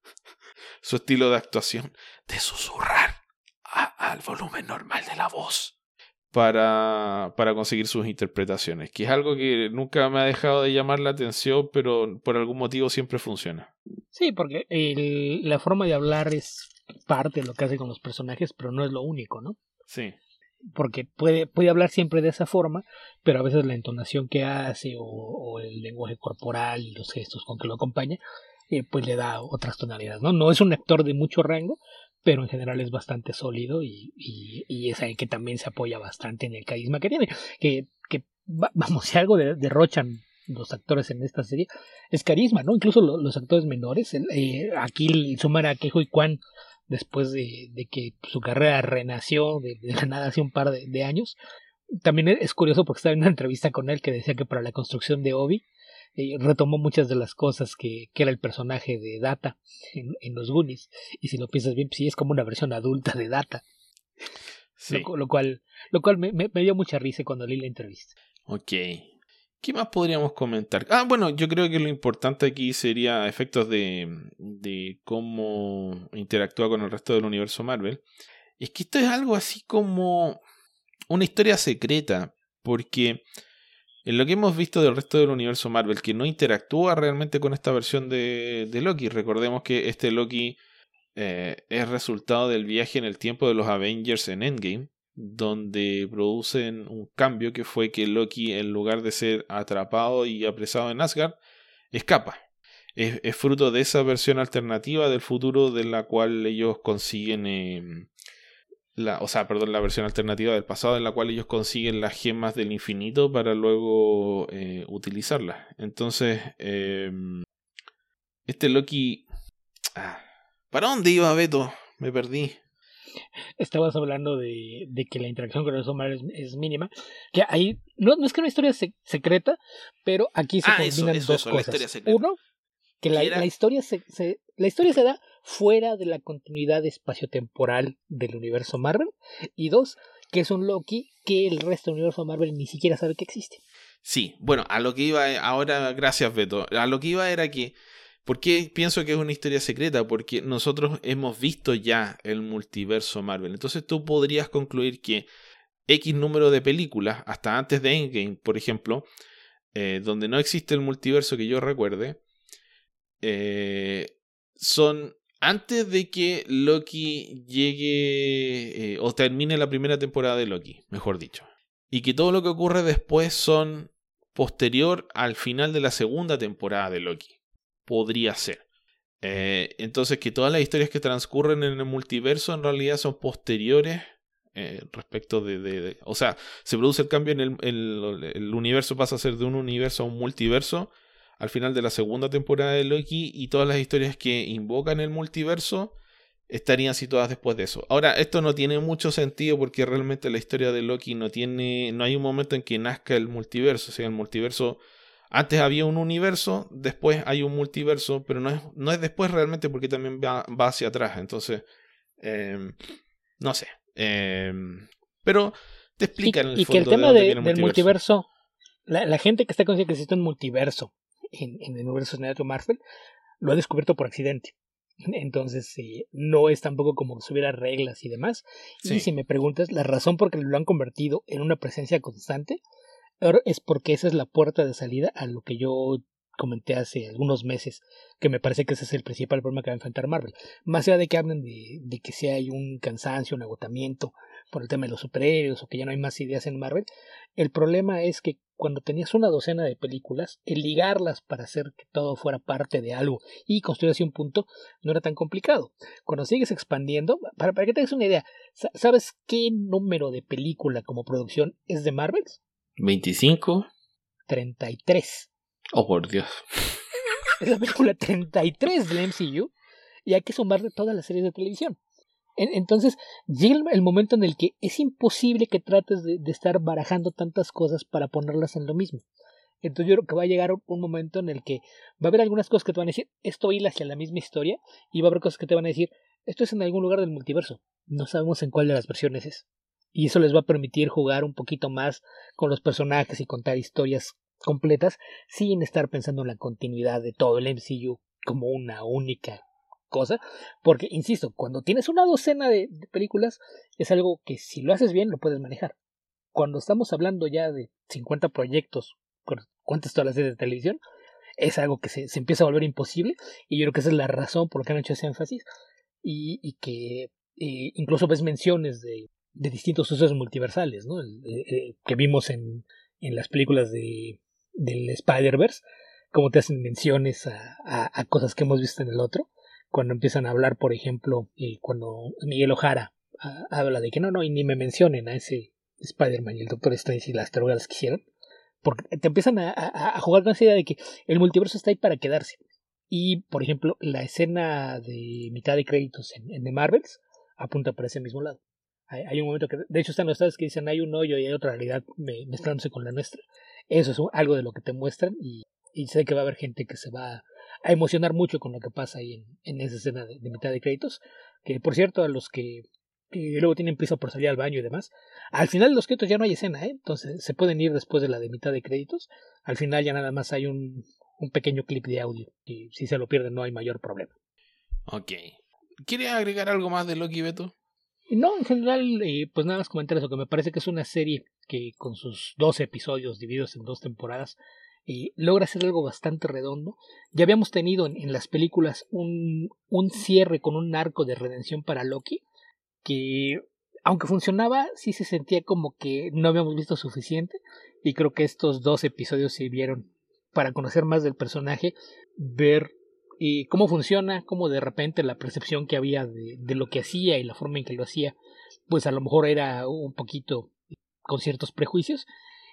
su estilo de actuación de susurrar a, al volumen normal de la voz para, para conseguir sus interpretaciones, que es algo que nunca me ha dejado de llamar la atención, pero por algún motivo siempre funciona. Sí, porque el, la forma de hablar es parte de lo que hace con los personajes, pero no es lo único, ¿no? Sí. Porque puede, puede hablar siempre de esa forma, pero a veces la entonación que hace o, o el lenguaje corporal y los gestos con que lo acompaña, eh, pues le da otras tonalidades, ¿no? No es un actor de mucho rango, pero en general es bastante sólido y, y, y es ahí que también se apoya bastante en el carisma que tiene. Que, que vamos, si algo derrochan los actores en esta serie, es carisma, ¿no? Incluso lo, los actores menores, eh, aquí suman a Ke Huy Quan, después de, de que su carrera renació de, de la nada hace un par de, de años. También es curioso porque estaba en una entrevista con él que decía que para la construcción de Obi eh, retomó muchas de las cosas que, que era el personaje de Data en, en los Goonies. Y si lo piensas bien, pues sí, es como una versión adulta de Data. Sí. Lo, lo cual, lo cual me, me, me dio mucha risa cuando leí la entrevista. Ok. ¿Qué más podríamos comentar? Ah, bueno, yo creo que lo importante aquí sería efectos de, de cómo interactúa con el resto del universo Marvel. Es que esto es algo así como una historia secreta, porque en lo que hemos visto del resto del universo Marvel, que no interactúa realmente con esta versión de, de Loki. Recordemos que este Loki eh, es resultado del viaje en el tiempo de los Avengers en Endgame, donde producen un cambio que fue que Loki, en lugar de ser atrapado y apresado en Asgard, escapa. Es, es fruto de esa versión alternativa del futuro de la cual ellos consiguen... Eh, La, o sea, perdón, la versión alternativa del pasado en la cual ellos consiguen las gemas del infinito para luego eh, utilizarlas. Entonces, eh, este Loki... Ah, ¿para dónde iba, Beto? Me perdí. Estabas hablando de, de que la interacción con los humanos es, es mínima. Que ahí no, no es que una historia se, secreta, pero aquí se ah, combinan eso, eso, dos eso, cosas. Uno, que la, la, historia se, se, la historia se da fuera de la continuidad espaciotemporal del universo Marvel. Y dos, que es un Loki que el resto del universo Marvel ni siquiera sabe que existe. Sí, bueno, a lo que iba ahora, gracias Beto, a lo que iba era que, ¿por qué pienso que es una historia secreta? Porque nosotros hemos visto ya el multiverso Marvel. Entonces tú podrías concluir que X número de películas, hasta antes de Endgame, por ejemplo, eh, donde no existe el multiverso que yo recuerde, eh, son antes de que Loki llegue eh, o termine la primera temporada de Loki, mejor dicho. Y que todo lo que ocurre después son posterior al final de la segunda temporada de Loki. Podría ser. Eh, entonces que todas las historias que transcurren en el multiverso en realidad son posteriores eh, respecto de, de, de... O sea, se produce el cambio en el, el... El universo pasa a ser de un universo a un multiverso al final de la segunda temporada de Loki, y todas las historias que invocan el multiverso estarían situadas después de eso. Ahora, esto no tiene mucho sentido porque realmente la historia de Loki no tiene, no hay un momento en que nazca el multiverso. O sea, el multiverso, antes había un universo, después hay un multiverso, pero no es, no es después realmente porque también va, va hacia atrás. Entonces, eh, no sé. Eh, pero te explican sí, en el y fondo que el tema de, dónde de, viene el del multiverso. multiverso, la, la gente que está consciente que existe un multiverso en, en el universo cinematográfico Marvel, lo ha descubierto por accidente. Entonces, eh, no es tampoco como si hubiera reglas y demás. Sí. Y si me preguntas, la razón por la que lo han convertido en una presencia constante es porque esa es la puerta de salida a lo que yo comenté hace algunos meses, que me parece que ese es el principal problema que va a enfrentar Marvel. Más allá de que hablen de, de que si hay un cansancio, un agotamiento por el tema de los superhéroes o que ya no hay más ideas en Marvel, el problema es que cuando tenías una docena de películas, el ligarlas para hacer que todo fuera parte de algo y construir así un punto no era tan complicado. Cuando sigues expandiendo, para, para que tengas una idea, ¿sabes qué número de película como producción es de Marvel? ¿veinticinco? treinta y tres. Oh, por Dios. Es la película treinta y tres del M C U y hay que sumarle todas las series de televisión. Entonces llega el momento en el que es imposible que trates de, de estar barajando tantas cosas para ponerlas en lo mismo. Entonces yo creo que va a llegar un momento en el que va a haber algunas cosas que te van a decir, esto hila hacia la misma historia, y va a haber cosas que te van a decir, esto es en algún lugar del multiverso. No sabemos en cuál de las versiones es. Y eso les va a permitir jugar un poquito más con los personajes y contar historias completas sin estar pensando en la continuidad de todo el M C U como una única cosa, porque, insisto, cuando tienes una docena de, de películas, es algo que si lo haces bien lo puedes manejar. Cuando estamos hablando ya de cincuenta proyectos, cuántas todas las series de televisión, es algo que se, se empieza a volver imposible, y yo creo que esa es la razón por la que han hecho ese énfasis, y, y que eh, incluso ves menciones de, de distintos sucesos multiversales, ¿no? El, eh, que vimos en, en las películas de, del Spider-Verse, como te hacen menciones a, a, a cosas que hemos visto en el otro. Cuando empiezan a hablar, por ejemplo, eh, cuando Miguel O'Hara a, habla de que no, no, y ni me mencionen a ese Spider-Man y el Doctor Strange y las drogas que hicieron, porque te empiezan a, a, a jugar con esa idea de que el multiverso está ahí para quedarse. Y, por ejemplo, la escena de mitad de créditos en, en The Marvels apunta por ese mismo lado. Hay, hay un momento que, de hecho, están los estados que dicen hay un hoyo y hay otra realidad mezclándose con la nuestra. Eso es un, algo de lo que te muestran, y, y sé que va a haber gente que se va a emocionar mucho con lo que pasa ahí en, en esa escena de, de mitad de créditos, que por cierto a los que, que luego tienen prisa por salir al baño y demás, al final de los créditos ya no hay escena, ¿eh? Entonces se pueden ir después de la de mitad de créditos, al final ya nada más hay un, un pequeño clip de audio, y si se lo pierden no hay mayor problema. Ok. ¿Quieres agregar algo más de Loki, Beto? No, en general, eh, pues nada más comentar eso, que me parece que es una serie que con sus doce episodios divididos en dos temporadas, Eh, logra hacer algo bastante redondo. Ya habíamos tenido en, en las películas un, un cierre con un arco de redención para Loki, que aunque funcionaba, sí se sentía como que no habíamos visto suficiente, y creo que estos dos episodios sirvieron para conocer más del personaje, ver eh, cómo funciona, cómo de repente la percepción que había de, de lo que hacía y la forma en que lo hacía, pues a lo mejor era un poquito con ciertos prejuicios,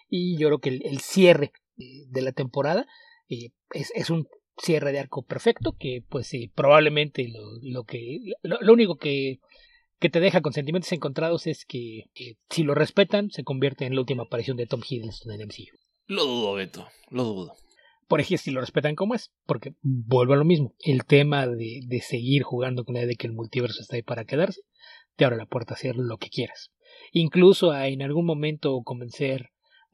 y yo creo que el, el cierre de la temporada eh, es, es un cierre de arco perfecto, que pues sí, probablemente lo, lo que lo, lo único que, que te deja con sentimientos encontrados es que eh, si lo respetan se convierte en la última aparición de Tom Hiddleston en M C U. Lo dudo, Beto, lo dudo. Por ejemplo, si lo respetan como es, porque vuelvo a lo mismo, el tema de, de seguir jugando con la idea de que el multiverso está ahí para quedarse, te abre la puerta a hacer lo que quieras, incluso a en algún momento convencer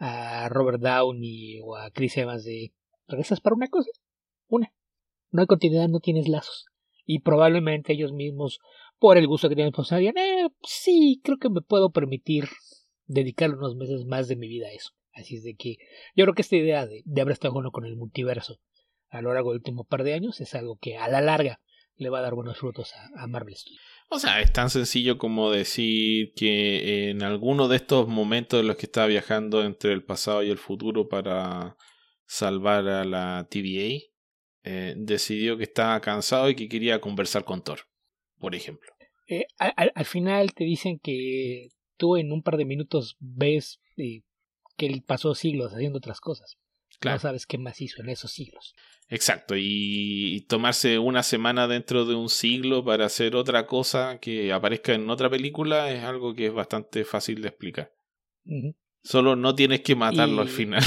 a Robert Downey o a Chris Evans de ¿regresas para una cosa? Una. No hay continuidad, no tienes lazos. Y probablemente ellos mismos, por el gusto que tienen, pues dirían, eh, sí, creo que me puedo permitir dedicar unos meses más de mi vida a eso. Así es de que yo creo que esta idea de, de haber estado jugando con el multiverso a lo largo del último par de años es algo que a la larga le va a dar buenos frutos a, a Marvel Studios. O sea, es tan sencillo como decir que en alguno de estos momentos en los que estaba viajando entre el pasado y el futuro para salvar a la T V A, eh, decidió que estaba cansado y que quería conversar con Thor, por ejemplo. Eh, al, al final te dicen que tú en un par de minutos ves eh, que él pasó siglos haciendo otras cosas. Claro. No sabes qué más hizo en esos siglos. Exacto, y, y tomarse una semana dentro de un siglo para hacer otra cosa que aparezca en otra película es algo que es bastante fácil de explicar. Uh-huh. Solo no tienes que matarlo y... al final.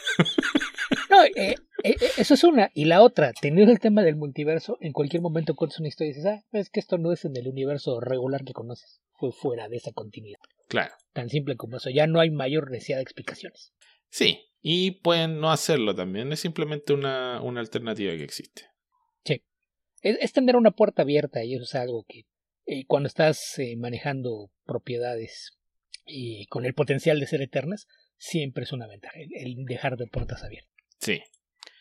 No, eh, eh, eso es una. Y la otra, teniendo el tema del multiverso, en cualquier momento cuentas una historia y dices, ah, es que esto no es en el universo regular que conoces, fue fuera de esa continuidad. Claro. Tan simple como eso, ya no hay mayor necesidad de explicaciones. Sí, y pueden no hacerlo también, es simplemente una, una alternativa que existe. Sí, es, es tener una puerta abierta, y eso es algo que eh, cuando estás eh, manejando propiedades y con el potencial de ser eternas, siempre es una ventaja, el, el dejar de puertas abiertas. Sí.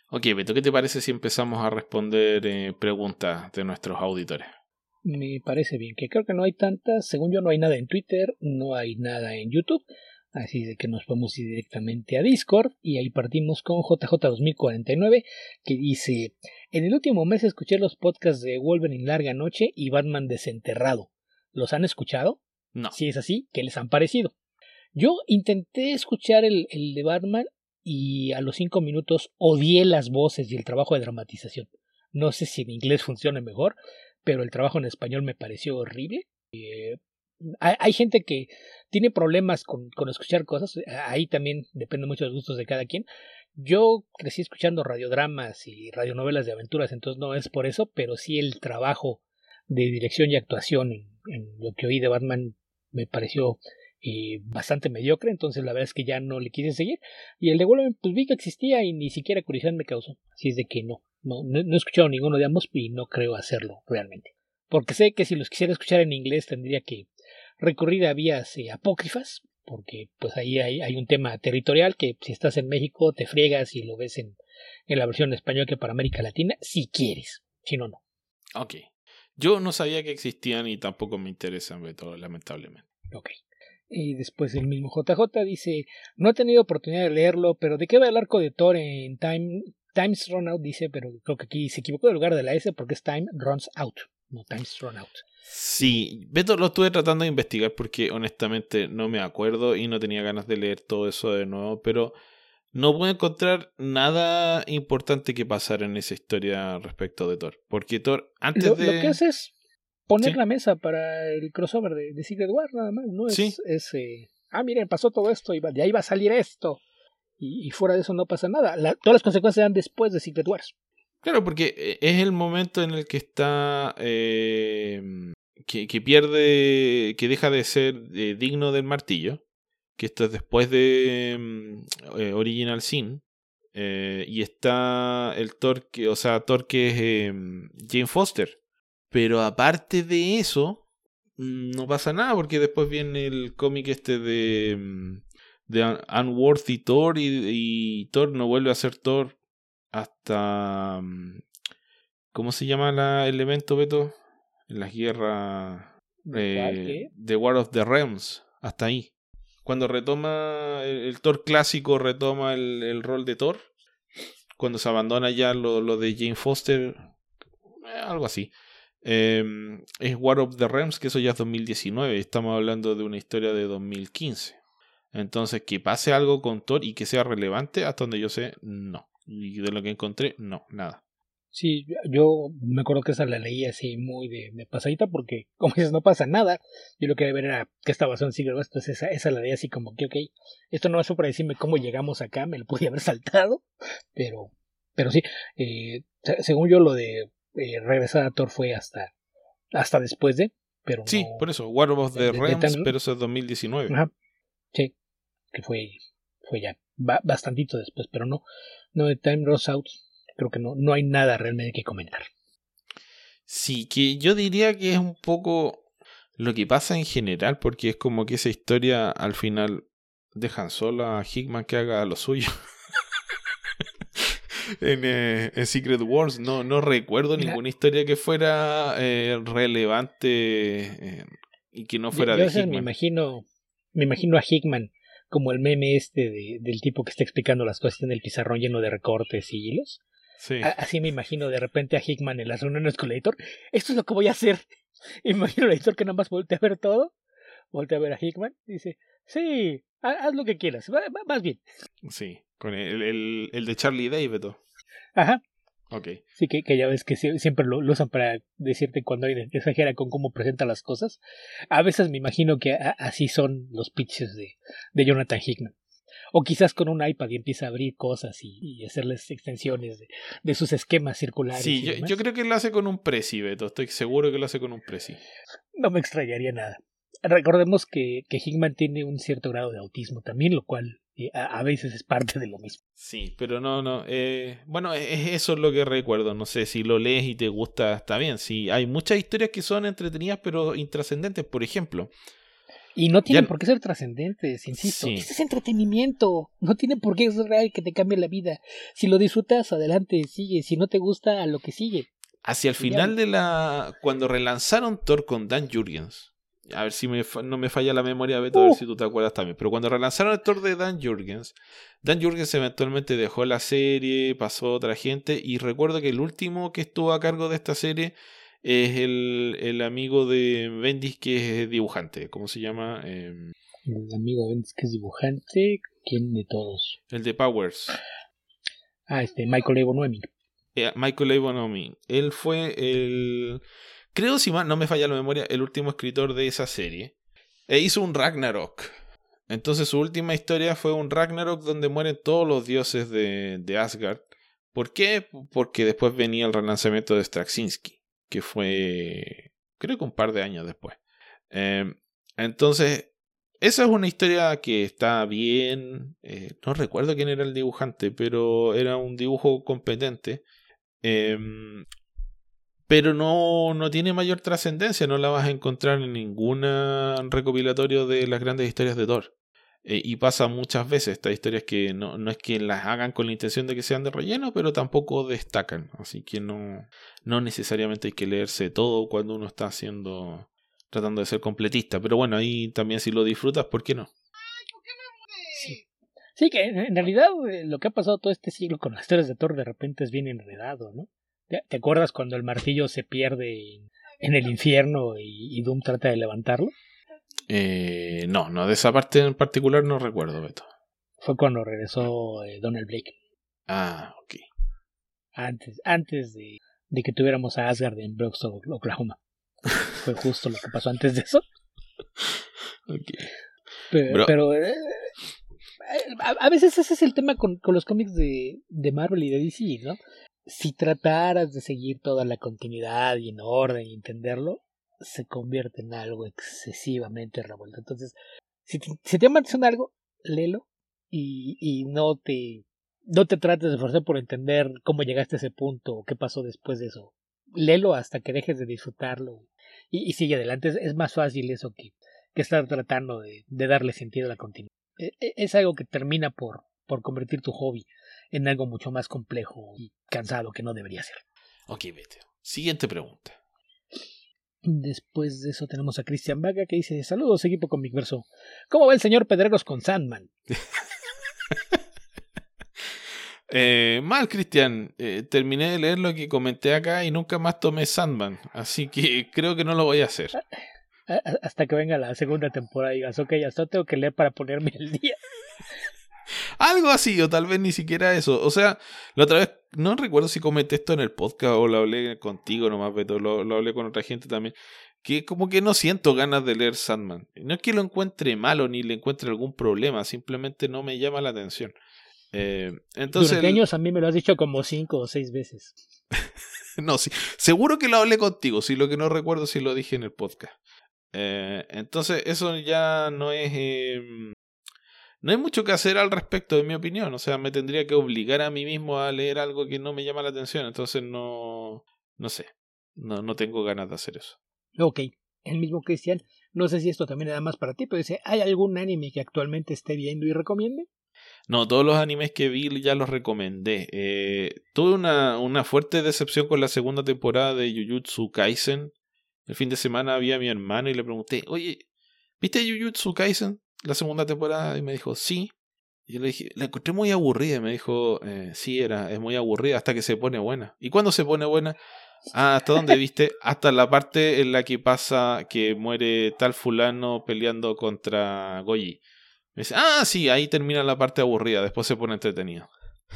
Ok, Beto, ¿qué te parece si empezamos a responder eh, preguntas de nuestros auditores? Me parece bien, que creo que no hay tantas. Según yo, no hay nada en Twitter, no hay nada en YouTube. Así de que nos podemos ir directamente a Discord. Y ahí partimos con J J dos mil cuarenta y nueve, que dice: en el último mes escuché los podcasts de Wolverine Larga Noche y Batman Desenterrado. ¿Los han escuchado? No. Si es así, ¿qué les han parecido? Yo intenté escuchar el, el de Batman y a los cinco minutos odié las voces y el trabajo de dramatización. No sé si en inglés funciona mejor, pero el trabajo en español me pareció horrible. Eh, hay, hay gente que tiene problemas con, con escuchar cosas, ahí también depende mucho de los gustos de cada quien. Yo crecí escuchando radiodramas y radionovelas de aventuras, entonces no es por eso, pero sí el trabajo de dirección y actuación en, en lo que oí de Batman me pareció eh, bastante mediocre, entonces la verdad es que ya no le quise seguir. Y el de Wolverine, pues vi que existía y ni siquiera curiosidad me causó, así es de que no. No, no, no he escuchado ninguno de ambos y no creo hacerlo realmente. Porque sé que si los quisiera escuchar en inglés tendría que recurrir a vías eh, apócrifas, porque pues ahí hay, hay un tema territorial que si estás en México te friegas y lo ves en, en la versión española que para América Latina, si quieres, si no, no. Ok. Yo no sabía que existían y tampoco me interesan, Beto, lamentablemente. Ok. Y después el mismo J J dice: no he tenido oportunidad de leerlo, pero ¿de qué va el arco de Thor en Time... Times Run Out? Dice, pero creo que aquí se equivocó del lugar de la S porque es Time Runs Out, no Times Run Out. Sí, Beto, lo estuve tratando de investigar porque honestamente no me acuerdo y no tenía ganas de leer todo eso de nuevo, pero no pude encontrar nada importante que pasar en esa historia respecto de Thor. Porque Thor, antes lo, de... Lo que hace es poner ¿Sí? la mesa para el crossover de, de Secret War, nada más, ¿no? Es, ¿Sí? es eh, ah, miren, pasó todo esto y va, de ahí va a salir esto. Y, y fuera de eso no pasa nada. La, todas las consecuencias se dan después de Secret Wars. Claro, porque es el momento en el que está... Eh, que, que pierde... que deja de ser eh, digno del martillo. Que esto es después de eh, Original Sin. Eh, y está el Thor que... O sea, Thor que es eh, Jane Foster. Pero aparte de eso... No pasa nada porque después viene el cómic este de... de Unworthy Thor y, y Thor no vuelve a ser Thor hasta... ¿Cómo se llama la, el evento, Beto? En las guerras eh, de War of the Realms. Hasta ahí. Cuando retoma el, el Thor clásico, retoma el, el rol de Thor. Cuando se abandona ya lo, lo de Jane Foster. Eh, algo así. Eh, es War of the Realms, que eso ya es dos mil diecinueve. Estamos hablando de una historia de dos mil quince. Entonces, que pase algo con Thor y que sea relevante, hasta donde yo sé, no. Y de lo que encontré, no, nada. Sí, yo me acuerdo que esa la leí así muy de, de pasadita porque, como dices, no pasa nada. Yo lo que quería ver era qué estaba pasando en Secret Wars, entonces esa, esa la leí así como que, ok, esto no es para decirme cómo llegamos acá, me lo podía haber saltado, pero pero sí, eh, según yo lo de eh, regresar a Thor fue hasta, hasta después de, pero sí, no, por eso, War of the de, de, Realms, de tan, pero eso es dos mil diecinueve. Ajá, sí, que fue, fue ya ba, bastantito después, pero no, no de Time Runs Out. Creo que no, no hay nada realmente que comentar. Sí, que yo diría que es un poco lo que pasa en general, porque es como que esa historia al final dejan solo a Hickman que haga lo suyo. en, eh, en Secret Wars no, no recuerdo Mira, ninguna historia que fuera eh, relevante eh, y que no fuera yo, yo de Hickman. Me imagino, me imagino a Hickman como el meme este de, del tipo que está explicando las cosas en el pizarrón lleno de recortes y hilos. Sí. Así me imagino de repente a Hickman en las reuniones con el editor. Esto es lo que voy a hacer. Imagino al editor que nada más voltea a ver todo. Voltea a ver a Hickman y dice, sí, haz lo que quieras, va, va, vas bien. Sí, con el, el, el de Charlie Day, Beto. Ajá. Ok. Sí, que, que ya ves que siempre lo, lo usan para decirte cuando alguien exagera con cómo presenta las cosas. A veces me imagino que a, así son los pitches de, de Jonathan Hickman. O quizás con un iPad y empieza a abrir cosas y, y hacerles extensiones de, de sus esquemas circulares. Sí, yo, yo creo que lo hace con un Prezi, Beto. Estoy seguro que lo hace con un Prezi. No me extrañaría nada. Recordemos que, que Hickman tiene un cierto grado de autismo también, lo cual eh, a, a veces es parte de lo mismo. Sí, pero no, no. Eh, bueno, es, eso es lo que recuerdo. No sé, si lo lees y te gusta, está bien. Sí, hay muchas historias que son entretenidas pero intrascendentes. Por ejemplo, Y no tienen Ya- por qué ser trascendentes, insisto. Sí. Este es entretenimiento. No tiene por qué ser real que te cambie la vida. Si lo disfrutas, adelante, sigue. Si no te gusta, a lo que sigue. Hacia el Y final ya. de la... Cuando relanzaron Thor con Dan Jurgens, a ver si me fa- no me falla la memoria, Beto, a ver Uh. si tú te acuerdas también, pero cuando relanzaron el Thor de Dan Jurgens, Dan Jurgens eventualmente dejó la serie, pasó a otra gente, y recuerdo que el último que estuvo a cargo de esta serie es el, el amigo de Bendis, que es dibujante. ¿Cómo se llama? Eh, El amigo Bendis, que es dibujante. ¿Quién de todos? el de Powers. Ah, este, Michael Avon Noemi. Eh, Michael Avon. Él fue el... Creo, si mal no me falla la memoria, el último escritor de esa serie. E hizo un Ragnarok. Entonces su última historia fue un Ragnarok donde mueren todos los dioses de, de Asgard. ¿Por qué? Porque después venía el relanzamiento de Straczynski, que fue, creo que un par de años después. Eh, entonces, esa es una historia que está bien. Eh, no recuerdo quién era el dibujante, pero era un dibujo competente. Eh, pero no, no tiene mayor trascendencia, no la vas a encontrar en ningún recopilatorio de las grandes historias de Thor. Eh, y pasa muchas veces, estas historias que no, no es que las hagan con la intención de que sean de relleno, pero tampoco destacan. Así que no, no necesariamente hay que leerse todo cuando uno está haciendo, tratando de ser completista. Pero bueno, ahí también si lo disfrutas, ¿por qué no? Sí. Sí, que en realidad eh, lo que ha pasado todo este siglo con las historias de Thor de repente es bien enredado, ¿no? ¿Te, te acuerdas cuando el martillo se pierde en, en el infierno y, y Doom trata de levantarlo? Eh, no, no, de esa parte en particular no recuerdo, Beto. Fue cuando regresó eh, Donald Blake. Ah, ok. Antes, antes de, de que tuviéramos a Asgard en Broxton, Oklahoma. Fue justo lo que pasó antes de eso. Okay. Pero, Bro. pero eh, a, a veces ese es el tema con, con los cómics de, de Marvel y de D C, ¿no? Si trataras de seguir toda la continuidad y en orden y entenderlo, se convierte en algo excesivamente revuelto. Entonces, si te, si te llama la atención algo, léelo y, y no te no te trates de esforzar por entender cómo llegaste a ese punto o qué pasó después de eso. Léelo hasta que dejes de disfrutarlo y, y sigue adelante. Es, es más fácil eso que, que estar tratando de, de darle sentido a la continuidad. Es algo que termina por, por convertir tu hobby en algo mucho más complejo y cansado que no debería ser. Ok, vete. Siguiente pregunta. Después de eso tenemos a Cristian Vaga que dice: saludos equipo Comicverso. ¿Cómo va el señor Pedreros con Sandman? eh, mal, Cristian. Eh, terminé de leer lo que comenté acá y nunca más tomé Sandman. Así que creo que no lo voy a hacer. Hasta que venga la segunda temporada y digas, ok, hasta tengo que leer para ponerme al día. Algo así, o tal vez ni siquiera eso. O sea, la otra vez, no recuerdo si comenté esto en el podcast o lo hablé contigo nomás, Beto, lo, lo hablé con otra gente también, que como que no siento ganas de leer Sandman. No es que lo encuentre malo ni le encuentre algún problema, simplemente no me llama la atención. Eh, entonces, Durante años a mí me lo has dicho como cinco o seis veces. no, sí, seguro que lo hablé contigo, si lo que no recuerdo si lo dije en el podcast. Eh, entonces eso ya no es... Eh, No hay mucho que hacer al respecto, en mi opinión. O sea, me tendría que obligar a mí mismo a leer algo que no me llama la atención. Entonces no... No sé. No, no tengo ganas de hacer eso. Ok. El mismo Cristian, no sé si esto también era más para ti, pero dice, ¿hay algún anime que actualmente esté viendo y recomiende? No, todos los animes que vi ya los recomendé. Eh, tuve una, una fuerte decepción con la segunda temporada de Jujutsu Kaisen. El fin de semana vi a mi hermano y le pregunté, oye, ¿viste Jujutsu Kaisen? La segunda temporada, y me dijo, sí. Y yo le dije, la encontré muy aburrida. Y me dijo, eh, sí, era, es muy aburrida hasta que se pone buena. ¿Y cuándo se pone buena? Ah, ¿hasta dónde viste? Hasta la parte en la que pasa que muere tal fulano peleando contra Goji. Me dice, ah, sí, ahí termina la parte aburrida, después se pone entretenido.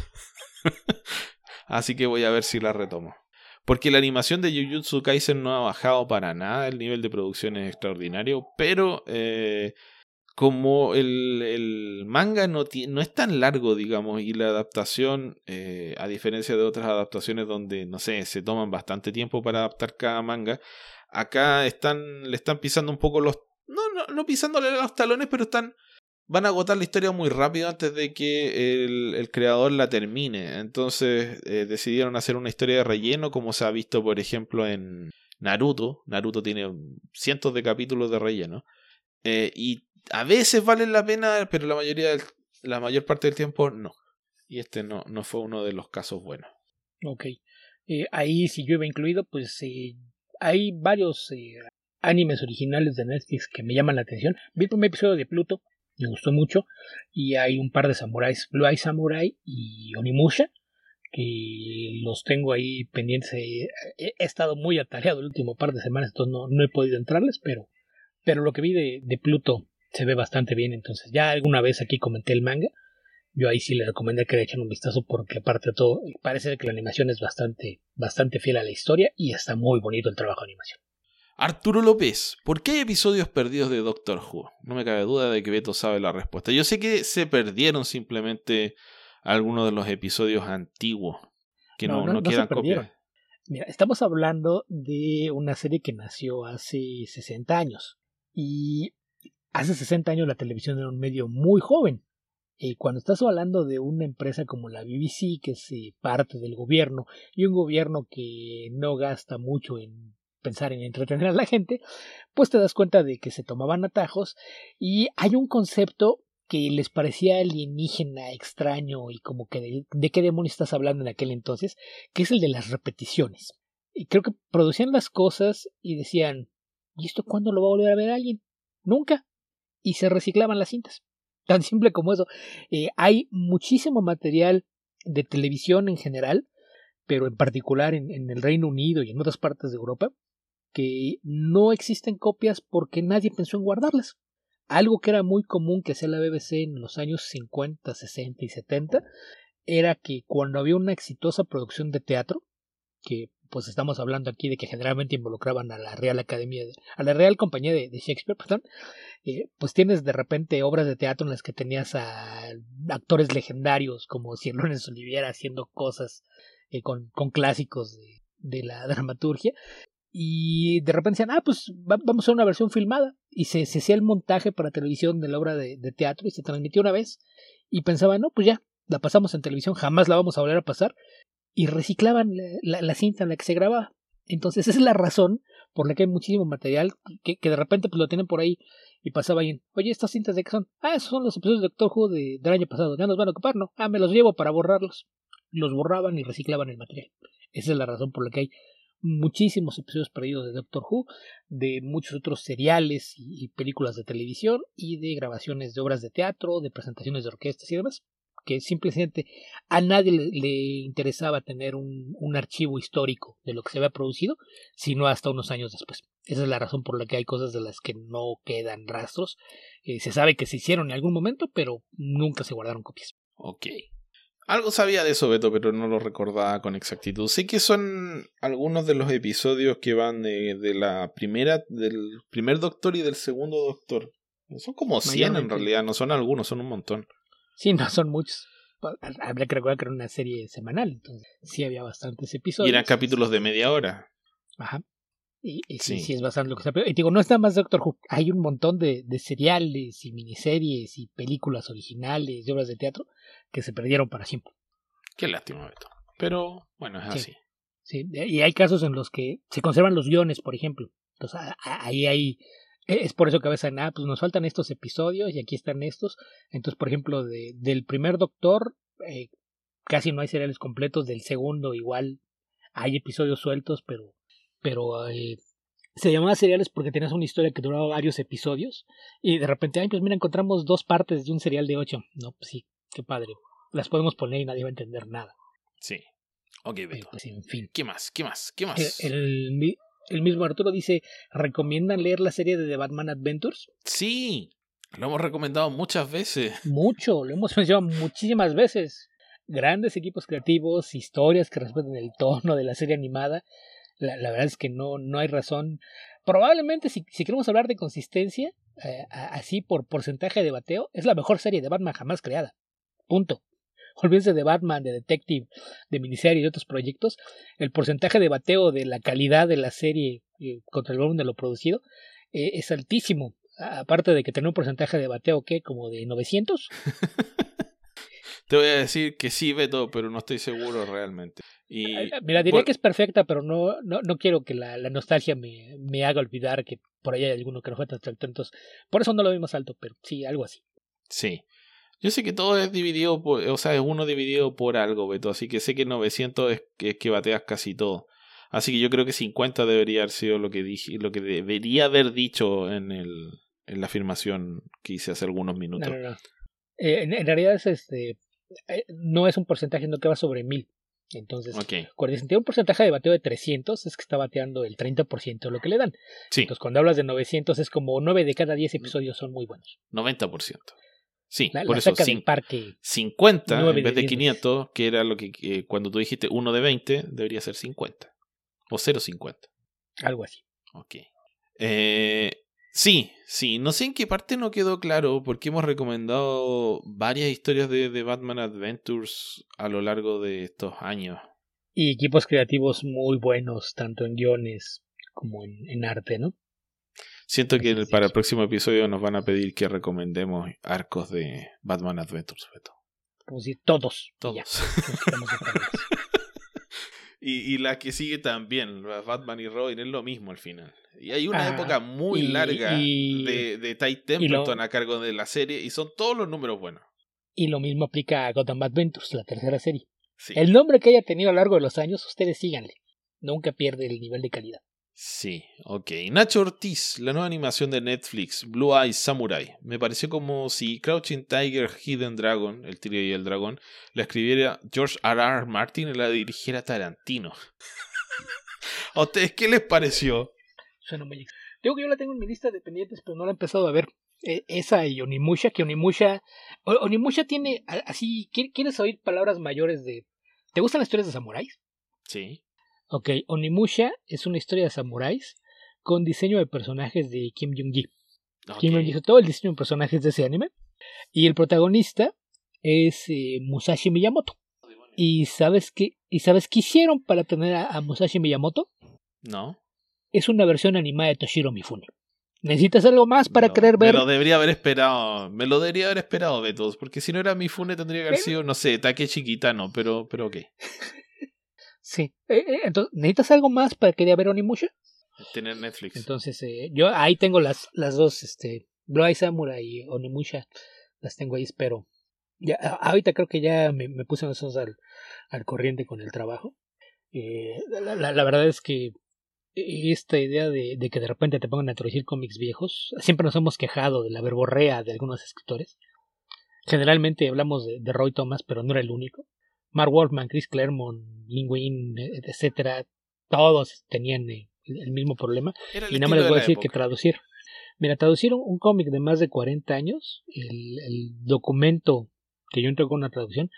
Así que voy a ver si la retomo. Porque la animación de Jujutsu Kaisen no ha bajado para nada, el nivel de producción es extraordinario, pero... Eh, como el, el manga no, t- no es tan largo, digamos, y la adaptación, eh, a diferencia de otras adaptaciones donde, no sé, se toman bastante tiempo para adaptar cada manga, acá están le están pisando un poco los... No, no, no pisándole los talones, pero están van a agotar la historia muy rápido antes de que el, el creador la termine. Entonces eh, decidieron hacer una historia de relleno, como se ha visto, por ejemplo, en Naruto. Naruto tiene cientos de capítulos de relleno. Eh, y a veces valen la pena, pero la mayoría del, la mayor parte del tiempo no. Y este no, no fue uno de los casos buenos. Ok. Eh, ahí, si yo iba incluido, pues eh, hay varios eh, animes originales de Netflix que me llaman la atención. Vi el primer episodio de Pluto, me gustó mucho. Y hay un par de samuráis, Blue Eye Samurai y Onimusha, que los tengo ahí pendientes. He, he estado muy atareado el último par de semanas, entonces no, no he podido entrarles, pero, pero lo que vi de, de Pluto se ve bastante bien. Entonces ya alguna vez aquí comenté el manga. Yo ahí sí le recomendé que le echen un vistazo porque aparte de todo parece que la animación es bastante, bastante fiel a la historia y está muy bonito el trabajo de animación. Arturo López, ¿por qué hay episodios perdidos de Doctor Who? No me cabe duda de que Beto sabe la respuesta. Yo sé que se perdieron simplemente algunos de los episodios antiguos, que no, no, no, no quedan copias. Mira, estamos hablando de una serie que nació hace sesenta años y hace sesenta años la televisión era un medio muy joven. Eh, cuando estás hablando de una empresa como la B B C, que es eh, parte del gobierno, y un gobierno que no gasta mucho en pensar en entretener a la gente, pues te das cuenta de que se tomaban atajos y hay un concepto que les parecía alienígena, extraño y como que de, de qué demonios estás hablando en aquel entonces, que es el de las repeticiones. Y creo que producían las cosas y decían, ¿y esto cuándo lo va a volver a ver alguien? Nunca. Y se reciclaban las cintas. Tan simple como eso. Eh, hay muchísimo material de televisión en general, pero en particular en, en el Reino Unido y en otras partes de Europa, que no existen copias porque nadie pensó en guardarlas. Algo que era muy común que hacía la B B C en los años cincuenta, sesenta y setenta era que cuando había una exitosa producción de teatro, que pues estamos hablando aquí de que generalmente involucraban a la Real Academia, de, a la Real Compañía de, de Shakespeare, perdón, eh, pues tienes de repente obras de teatro en las que tenías a actores legendarios como Sir Laurence Olivier haciendo cosas eh, con, con clásicos de, de la dramaturgia. Y de repente decían, ah, pues va, vamos a hacer una versión filmada. Y se, se hacía el montaje para televisión de la obra de, de teatro y se transmitió una vez. Y pensaban, no, pues ya, la pasamos en televisión, jamás la vamos a volver a pasar. Y reciclaban la, la, la cinta en la que se grababa. Entonces esa es la razón por la que hay muchísimo material que, que de repente pues lo tienen por ahí y pasaba ahí, oye, ¿estas cintas de qué son? Ah, esos son los episodios de Doctor Who de, del año pasado, ya nos van a ocupar, ¿no? Ah, me los llevo para borrarlos. Los borraban y reciclaban el material. Esa es la razón por la que hay muchísimos episodios perdidos de Doctor Who, de muchos otros seriales y, y películas de televisión y de grabaciones de obras de teatro, de presentaciones de orquestas y demás, que simplemente a nadie le, le interesaba tener un, un archivo histórico de lo que se había producido, sino hasta unos años después. Esa es la razón por la que hay cosas de las que no quedan rastros. Eh, se sabe que se hicieron en algún momento, pero nunca se guardaron copias. Ok. Algo sabía de eso, Beto, pero no lo recordaba con exactitud. Sé que son algunos de los episodios que van de, de la primera, del primer Doctor y del segundo Doctor. Son como cien en realidad, no son algunos, son un montón. Sí, no son muchos. Habría que recordar que era una serie semanal, entonces sí había bastantes episodios. Y eran capítulos de media hora. Ajá. Y, y sí, sí, sí es bastante lo que se... Y digo, no está más Doctor Who. Hay un montón de, de seriales y miniseries y películas originales y obras de teatro que se perdieron para siempre. Qué lástima, Beto. Pero, bueno, es sí, así. Sí, y hay casos en los que se conservan los guiones, por ejemplo. Entonces, ahí hay... Es por eso que a veces, ah, pues nos faltan estos episodios y aquí están estos. Entonces, por ejemplo, de, del primer Doctor, eh, casi no hay seriales completos. Del segundo, igual hay episodios sueltos, pero... pero eh, se llamaba seriales porque tenías una historia que duraba varios episodios y de repente, ay, pues mira, encontramos dos partes de un serial de ocho. No, pues sí, qué padre. Las podemos poner y nadie va a entender nada. Sí. Ok, Beto. Pues, en fin. ¿Qué más? ¿Qué más? ¿Qué más? El, el, el mismo Arturo dice, ¿recomiendan leer la serie de The Batman Adventures? Sí, lo hemos recomendado muchas veces. Mucho, lo hemos mencionado muchísimas veces. Grandes equipos creativos, historias que respetan el tono de la serie animada. La, la verdad es que no, no hay razón. Probablemente si, si queremos hablar de consistencia, eh, así por porcentaje de bateo, es la mejor serie de Batman jamás creada. Punto. Olvídense de Batman, de Detective, de miniserie y de otros proyectos. El porcentaje de bateo de la calidad de la serie eh, contra el volumen de lo producido eh, es altísimo. Aparte de que tiene un porcentaje de bateo, ¿qué? Como de novecientos. Te voy a decir que sí, Beto, pero no estoy seguro realmente. Y, Mira, diría bueno, que es perfecta, pero no, no, no quiero que la, la nostalgia me, me haga olvidar que por ahí hay alguno que no fue tan alto. Entonces, por eso no lo vi más alto, pero sí, algo así. sí. Yo sé que todo es dividido, por, o sea, es uno dividido por algo, Beto. Así que sé que novecientos es, es que bateas casi todo. Así que yo creo que cincuenta debería haber sido lo que dije, lo que debería haber dicho en el en la afirmación que hice hace algunos minutos. No, no, no. Eh, en, en realidad es este eh, no es un porcentaje, sino que va sobre mil. Entonces, Okay. cuando si tiene un porcentaje de bateo de trescientos, es que está bateando el treinta por ciento de lo que le dan. Sí. Entonces, cuando hablas de novecientos, es como nueve de cada diez episodios son muy buenos. noventa por ciento. Sí, La, por la eso saca cin- del parque. cincuenta nueve en vez de de diez quinientos, que era lo que eh, cuando tú dijiste uno de veinte, debería ser cincuenta. O cero punto cincuenta. Algo así. Ok. Eh, sí, sí. No sé en qué parte no quedó claro porque hemos recomendado varias historias de, de Batman Adventures a lo largo de estos años. Y equipos creativos muy buenos, tanto en guiones como en, en arte, ¿no? Siento que Así es, para el sí. próximo episodio nos van a pedir que recomendemos arcos de Batman Adventures, Beto. Como decir, todos. y ya, Todos. nos quitamos de problemas. y, y la que sigue también, Batman y Robin, es lo mismo al final. Y hay una Ah, época muy y- larga y- de, de Ty Templeton a cargo de la serie y son todos los números buenos. Y lo mismo aplica a Gotham Adventures, la tercera serie. Sí. El nombre que haya tenido a lo largo de los años, ustedes síganle. Nunca pierde el nivel de calidad. Sí, ok. Nacho Ortiz, la nueva animación de Netflix, Blue Eyes Samurai. Me pareció como si Crouching Tiger, Hidden Dragon, el tigre y el dragón, la escribiera George R. R. Martin y la dirigiera Tarantino. ¿A ustedes qué les pareció? Suena muy ex- Digo que yo la tengo en mi lista de pendientes, pero no la he empezado a ver. Eh, esa y Onimusha, que Onimusha... O- Onimusha tiene a- así... ¿qui- ¿Quieres oír palabras mayores de... ¿Te gustan las historias de samuráis? Sí. Ok, Onimusha es una historia de samuráis con diseño de personajes de Kim Jong-gi. Okay. Kim Jong-gi hizo todo el diseño de personajes de ese anime. Y el protagonista es eh, Musashi Miyamoto. ¿Y sabes qué? ¿Y sabes qué hicieron para tener a, a Musashi Miyamoto? No. Es una versión animada de Toshiro Mifune. ¿Necesitas algo más para No, querer ver? Me lo debería haber esperado. Me lo debería haber esperado, Beto. Porque si no era Mifune tendría que haber ¿Eh? sido, no sé, Takeshi Kitano. Pero, pero ok. Sí. Eh, eh, entonces, ¿necesitas algo más para querer ver Onimusha? Tener Netflix. Entonces, eh, yo ahí tengo las, las dos, este, Blue Eye Samurai y Onimusha. Las tengo ahí, pero ya, ahorita creo que ya me, me puse más o menos al, al corriente con el trabajo. Eh, la, la, la verdad es que esta idea de, de que de repente te pongan a traducir cómics viejos, siempre nos hemos quejado de la verborrea de algunos escritores. Generalmente hablamos de, de Roy Thomas, pero no era el único. Mark Wolfman, Chris Claremont, Lin Wayne, etcétera, todos tenían el, el mismo problema. Era el Y nada más les estilo voy a de la decir época. que traducir. Mira, traducir un, un cómic de más de cuarenta años, el, el documento que yo entrego una traducción,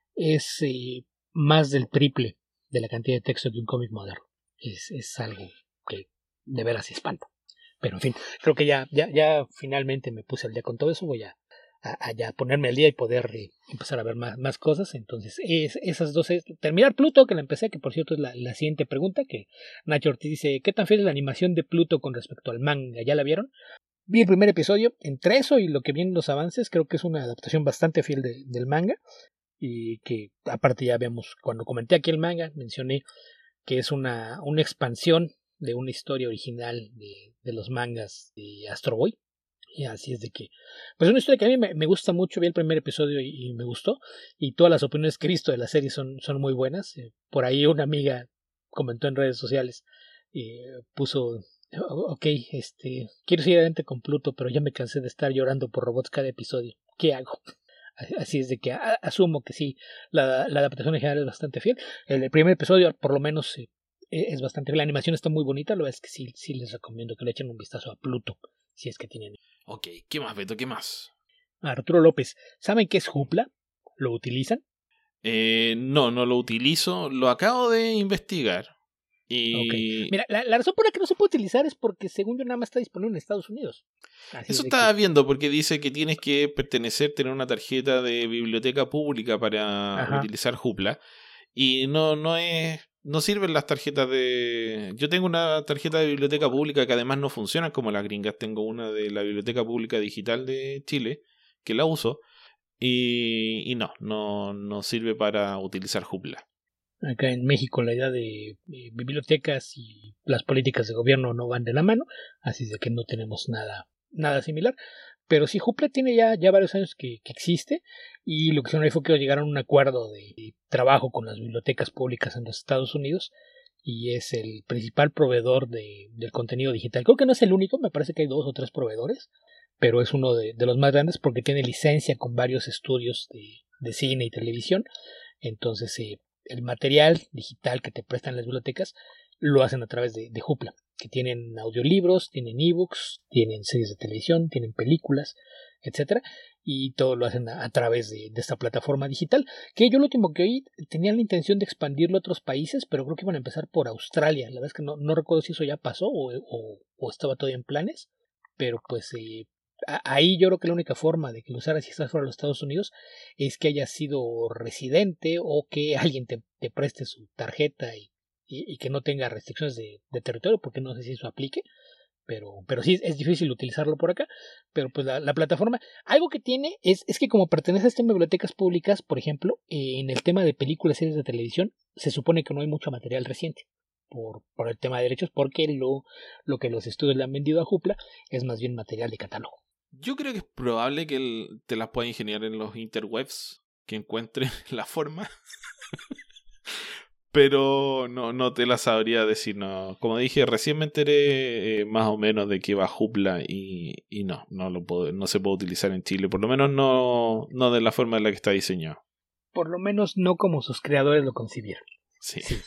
es eh, más del triple de la cantidad de texto de un cómic moderno. Es, es algo que de veras espanta. Pero en fin, creo que ya, ya, ya finalmente me puse al día con todo eso. Voy a, a, a ya ponerme al día y poder eh, empezar a ver más, más cosas. Entonces, es, esas dos es terminar Pluto, que la empecé, que por cierto es la, la siguiente pregunta, que Nacho Ortiz dice, ¿qué tan fiel es la animación de Pluto con respecto al manga? ¿Ya la vieron? Vi el primer episodio. Entre eso y lo que vienen los avances, creo que es una adaptación bastante fiel de, del manga. Y que aparte ya vemos, cuando comenté aquí el manga, mencioné que es una, una expansión de una historia original de, de los mangas de Astro Boy. Y así es de que, pues es una historia que a mí me, me gusta mucho. Vi el primer episodio y, y me gustó. Y todas las opiniones que he visto de la serie son, son muy buenas. Eh, por ahí una amiga comentó en redes sociales, eh, puso, ok, este, quiero seguir adelante con Pluto, pero ya me cansé de estar llorando por robots cada episodio. ¿Qué hago? Así es de que a, asumo que sí, la, la adaptación en general es bastante fiel. El, el primer episodio, por lo menos, eh, es bastante fiel. La animación está muy bonita, lo es que sí, sí les recomiendo que le echen un vistazo a Pluto, si es que tienen. Ok, ¿qué más, Beto? ¿Qué más? Arturo López, ¿saben qué es Hoopla? ¿Lo utilizan? Eh, no, no lo utilizo. Lo acabo de investigar. Y... Okay. Mira, la, la razón por la que no se puede utilizar es porque, según yo, nada más está disponible en Estados Unidos. Así Eso de estaba que... viendo porque dice que tienes que pertenecer, tener una tarjeta de biblioteca pública para Ajá. utilizar Hoopla. Y no, no es, no sirven las tarjetas de... Yo tengo una tarjeta de biblioteca pública que además no funciona como las gringas. Tengo una de la Biblioteca Pública Digital de Chile, que la uso. y, y no, no, no sirve para utilizar Hoopla. Acá en México la idea de, de bibliotecas y las políticas de gobierno no van de la mano, así de que no tenemos nada, nada similar. Pero sí, Hoopla tiene ya, ya varios años que, que existe, y lo que hicieron ahí fue que llegaron a un acuerdo de, de trabajo con las bibliotecas públicas en los Estados Unidos, y es el principal proveedor de, del contenido digital. Creo que no es el único, me parece que hay dos o tres proveedores, pero es uno de, de los más grandes porque tiene licencia con varios estudios de, de cine y televisión. Entonces eh, el material digital que te prestan las bibliotecas lo hacen a través de, de Hoopla, que tienen audiolibros, tienen ebooks, tienen series de televisión, tienen películas, etcétera, y todo lo hacen a, a través de, de esta plataforma digital, que yo lo último que oí tenían la intención de expandirlo a otros países, pero creo que iban a empezar por Australia. La verdad es que no, no recuerdo si eso ya pasó o, o, o estaba todavía en planes, pero pues eh, a, ahí yo creo que la única forma de que lo usaras si estás fuera de los Estados Unidos es que hayas sido residente o que alguien te, te preste su tarjeta y Y, y que no tenga restricciones de, de territorio, porque no sé si eso aplique, pero, pero sí es difícil utilizarlo por acá. Pero pues la, la plataforma, algo que tiene es, es que como pertenece a estas bibliotecas públicas, por ejemplo, eh, en el tema de películas y series de televisión, se supone que no hay mucho material reciente por, por el tema de derechos, porque lo, lo que los estudios le han vendido a Hoopla es más bien material de catálogo. Yo creo que es probable que el, te las pueda ingeniar en los interwebs, que encuentren la forma. Pero no, no te la sabría decir, no. Como dije, recién me enteré eh, más o menos de que va Hoopla y, y no, no lo puedo, no se puede utilizar en Chile, por lo menos no, no de la forma en la que está diseñado. Por lo menos no como sus creadores lo concibieron. Sí. sí.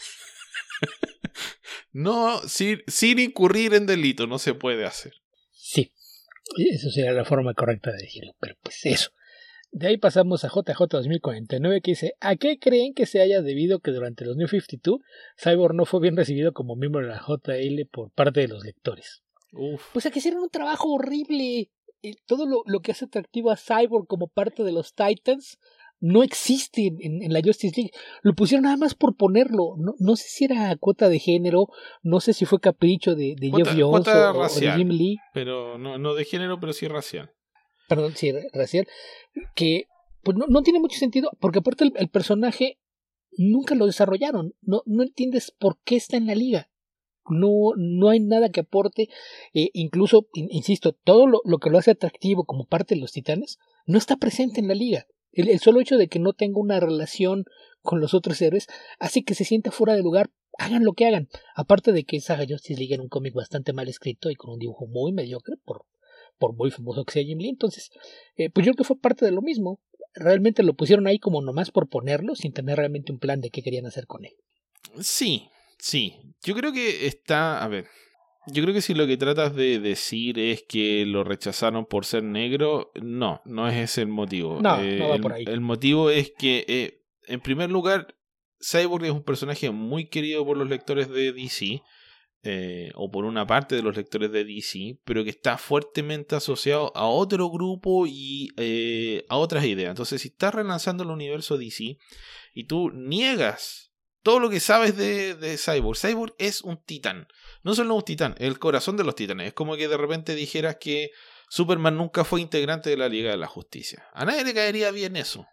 No, sin, sin incurrir en delito, no se puede hacer. Sí, eso sería la forma correcta de decirlo, pero pues eso. De ahí pasamos a J J dos mil cuarenta y nueve, que dice: ¿a qué creen que se haya debido que durante los New cincuenta y dos Cyborg no fue bien recibido como miembro de la J L por parte de los lectores? Uf. Pues a que hicieron un trabajo horrible. Eh, todo lo, lo que hace atractivo a Cyborg como parte de los Titans no existe en, en la Justice League. Lo pusieron nada más por ponerlo. No, no sé si era cuota de género, no sé si fue capricho de, de cuota, Jeff Jones cuota o, racial, o de Jim Lee. Pero no, no de género, pero sí racial. Perdón, sí, racial, que pues no, no tiene mucho sentido, porque aparte el, el personaje nunca lo desarrollaron, no, no entiendes por qué está en la liga, no, no hay nada que aporte, eh, incluso, in, insisto, todo lo, lo que lo hace atractivo como parte de los Titanes no está presente en la liga. El, el solo hecho de que no tenga una relación con los otros héroes hace que se sienta fuera de lugar, hagan lo que hagan, aparte de que Saga Justice League era un cómic bastante mal escrito y con un dibujo muy mediocre por por muy famoso que sea Jim Lee. Entonces, eh, pues yo creo que fue parte de lo mismo. Realmente lo pusieron ahí como nomás por ponerlo, sin tener realmente un plan de qué querían hacer con él. Sí, sí. Yo creo que está, a ver, yo creo que si lo que tratas de decir es que lo rechazaron por ser negro, no, no es ese el motivo. No, eh, no va el, por ahí. El motivo es que, eh, en primer lugar, Cyborg es un personaje muy querido por los lectores de D C. Eh, o por una parte de los lectores de D C, pero que está fuertemente asociado a otro grupo y eh, a otras ideas. Entonces, si estás relanzando el universo D C y tú niegas todo lo que sabes de, de Cyborg, Cyborg es un titán. No solo un titán, es el corazón de los titanes. Es como que de repente dijeras que Superman nunca fue integrante de la Liga de la Justicia. A nadie le caería bien eso.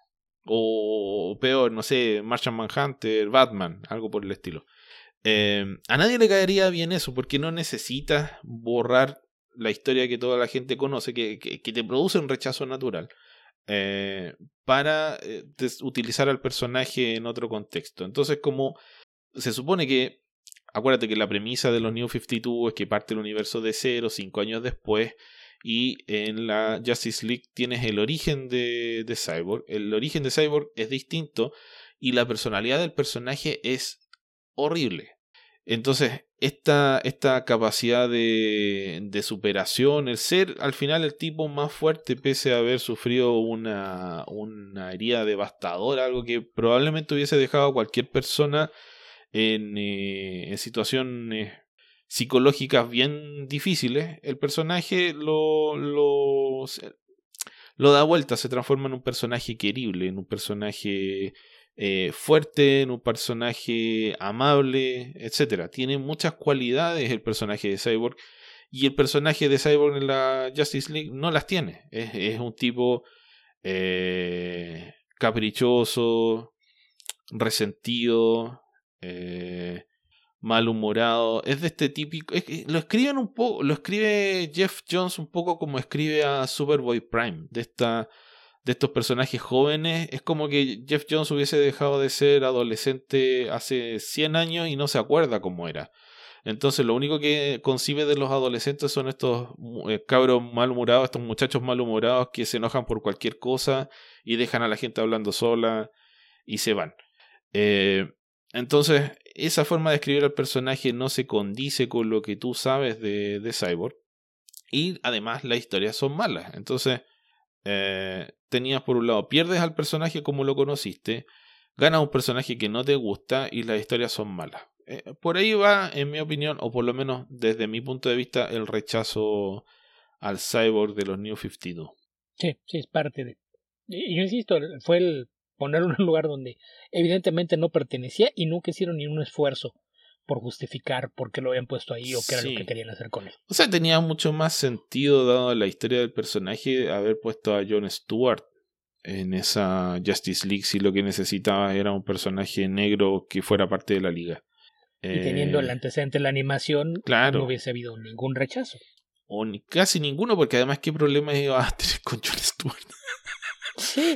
O peor, no sé, Martian Manhunter, Batman, algo por el estilo. Eh, a nadie le caería bien eso, porque no necesitas borrar la historia que toda la gente conoce, que, que, que te produce un rechazo natural, eh, para eh, des- utilizar al personaje en otro contexto. Entonces, como se supone que, acuérdate que la premisa de los New cincuenta y dos es que parte el universo de cero, cinco años después, y en la Justice League tienes el origen de, de Cyborg. El origen de Cyborg es distinto y la personalidad del personaje es horrible. Entonces, esta, esta capacidad de, de superación, el ser al final el tipo más fuerte pese a haber sufrido una, una herida devastadora, algo que probablemente hubiese dejado a cualquier persona en, eh, en situaciones psicológicas bien difíciles, el personaje lo, lo, lo da vuelta, se transforma en un personaje querible, en un personaje eh, fuerte, en un personaje amable, etcétera. Tiene muchas cualidades el personaje de Cyborg, y el personaje de Cyborg en la Justice League no las tiene. Es, es un tipo eh, caprichoso, resentido, eh, malhumorado. Es de este típico. Es que lo escriben un poco. Lo escribe Jeff Jones un poco como escribe a Superboy Prime. De esta. De estos personajes jóvenes. Es como que Jeff Jones hubiese dejado de ser adolescente hace cien años y no se acuerda cómo era. Entonces lo único que concibe de los adolescentes son estos eh, cabros malhumorados, estos muchachos malhumorados que se enojan por cualquier cosa y dejan a la gente hablando sola y se van. Eh, entonces esa forma de escribir al personaje no se condice con lo que tú sabes de, de Cyborg. Y además las historias son malas. Entonces eh, tenías por un lado, pierdes al personaje como lo conociste, ganas un personaje que no te gusta y las historias son malas. Eh, por ahí va, en mi opinión, o por lo menos desde mi punto de vista, el rechazo al Cyborg de los New cincuenta y dos. Sí, sí, es parte de... Y yo insisto, fue el ponerlo en un lugar donde evidentemente no pertenecía y nunca hicieron ni un esfuerzo por justificar por qué lo habían puesto ahí o qué era Sí. lo que querían hacer con él. O sea, tenía mucho más sentido, dado la historia del personaje, haber puesto a Jon Stewart en esa Justice League si lo que necesitaba era un personaje negro que fuera parte de la liga. Y teniendo el antecedente de la animación, claro. no hubiese habido ningún rechazo. O ni, casi ninguno, porque además, ¿qué problema iba a tener con Jon Stewart? Sí.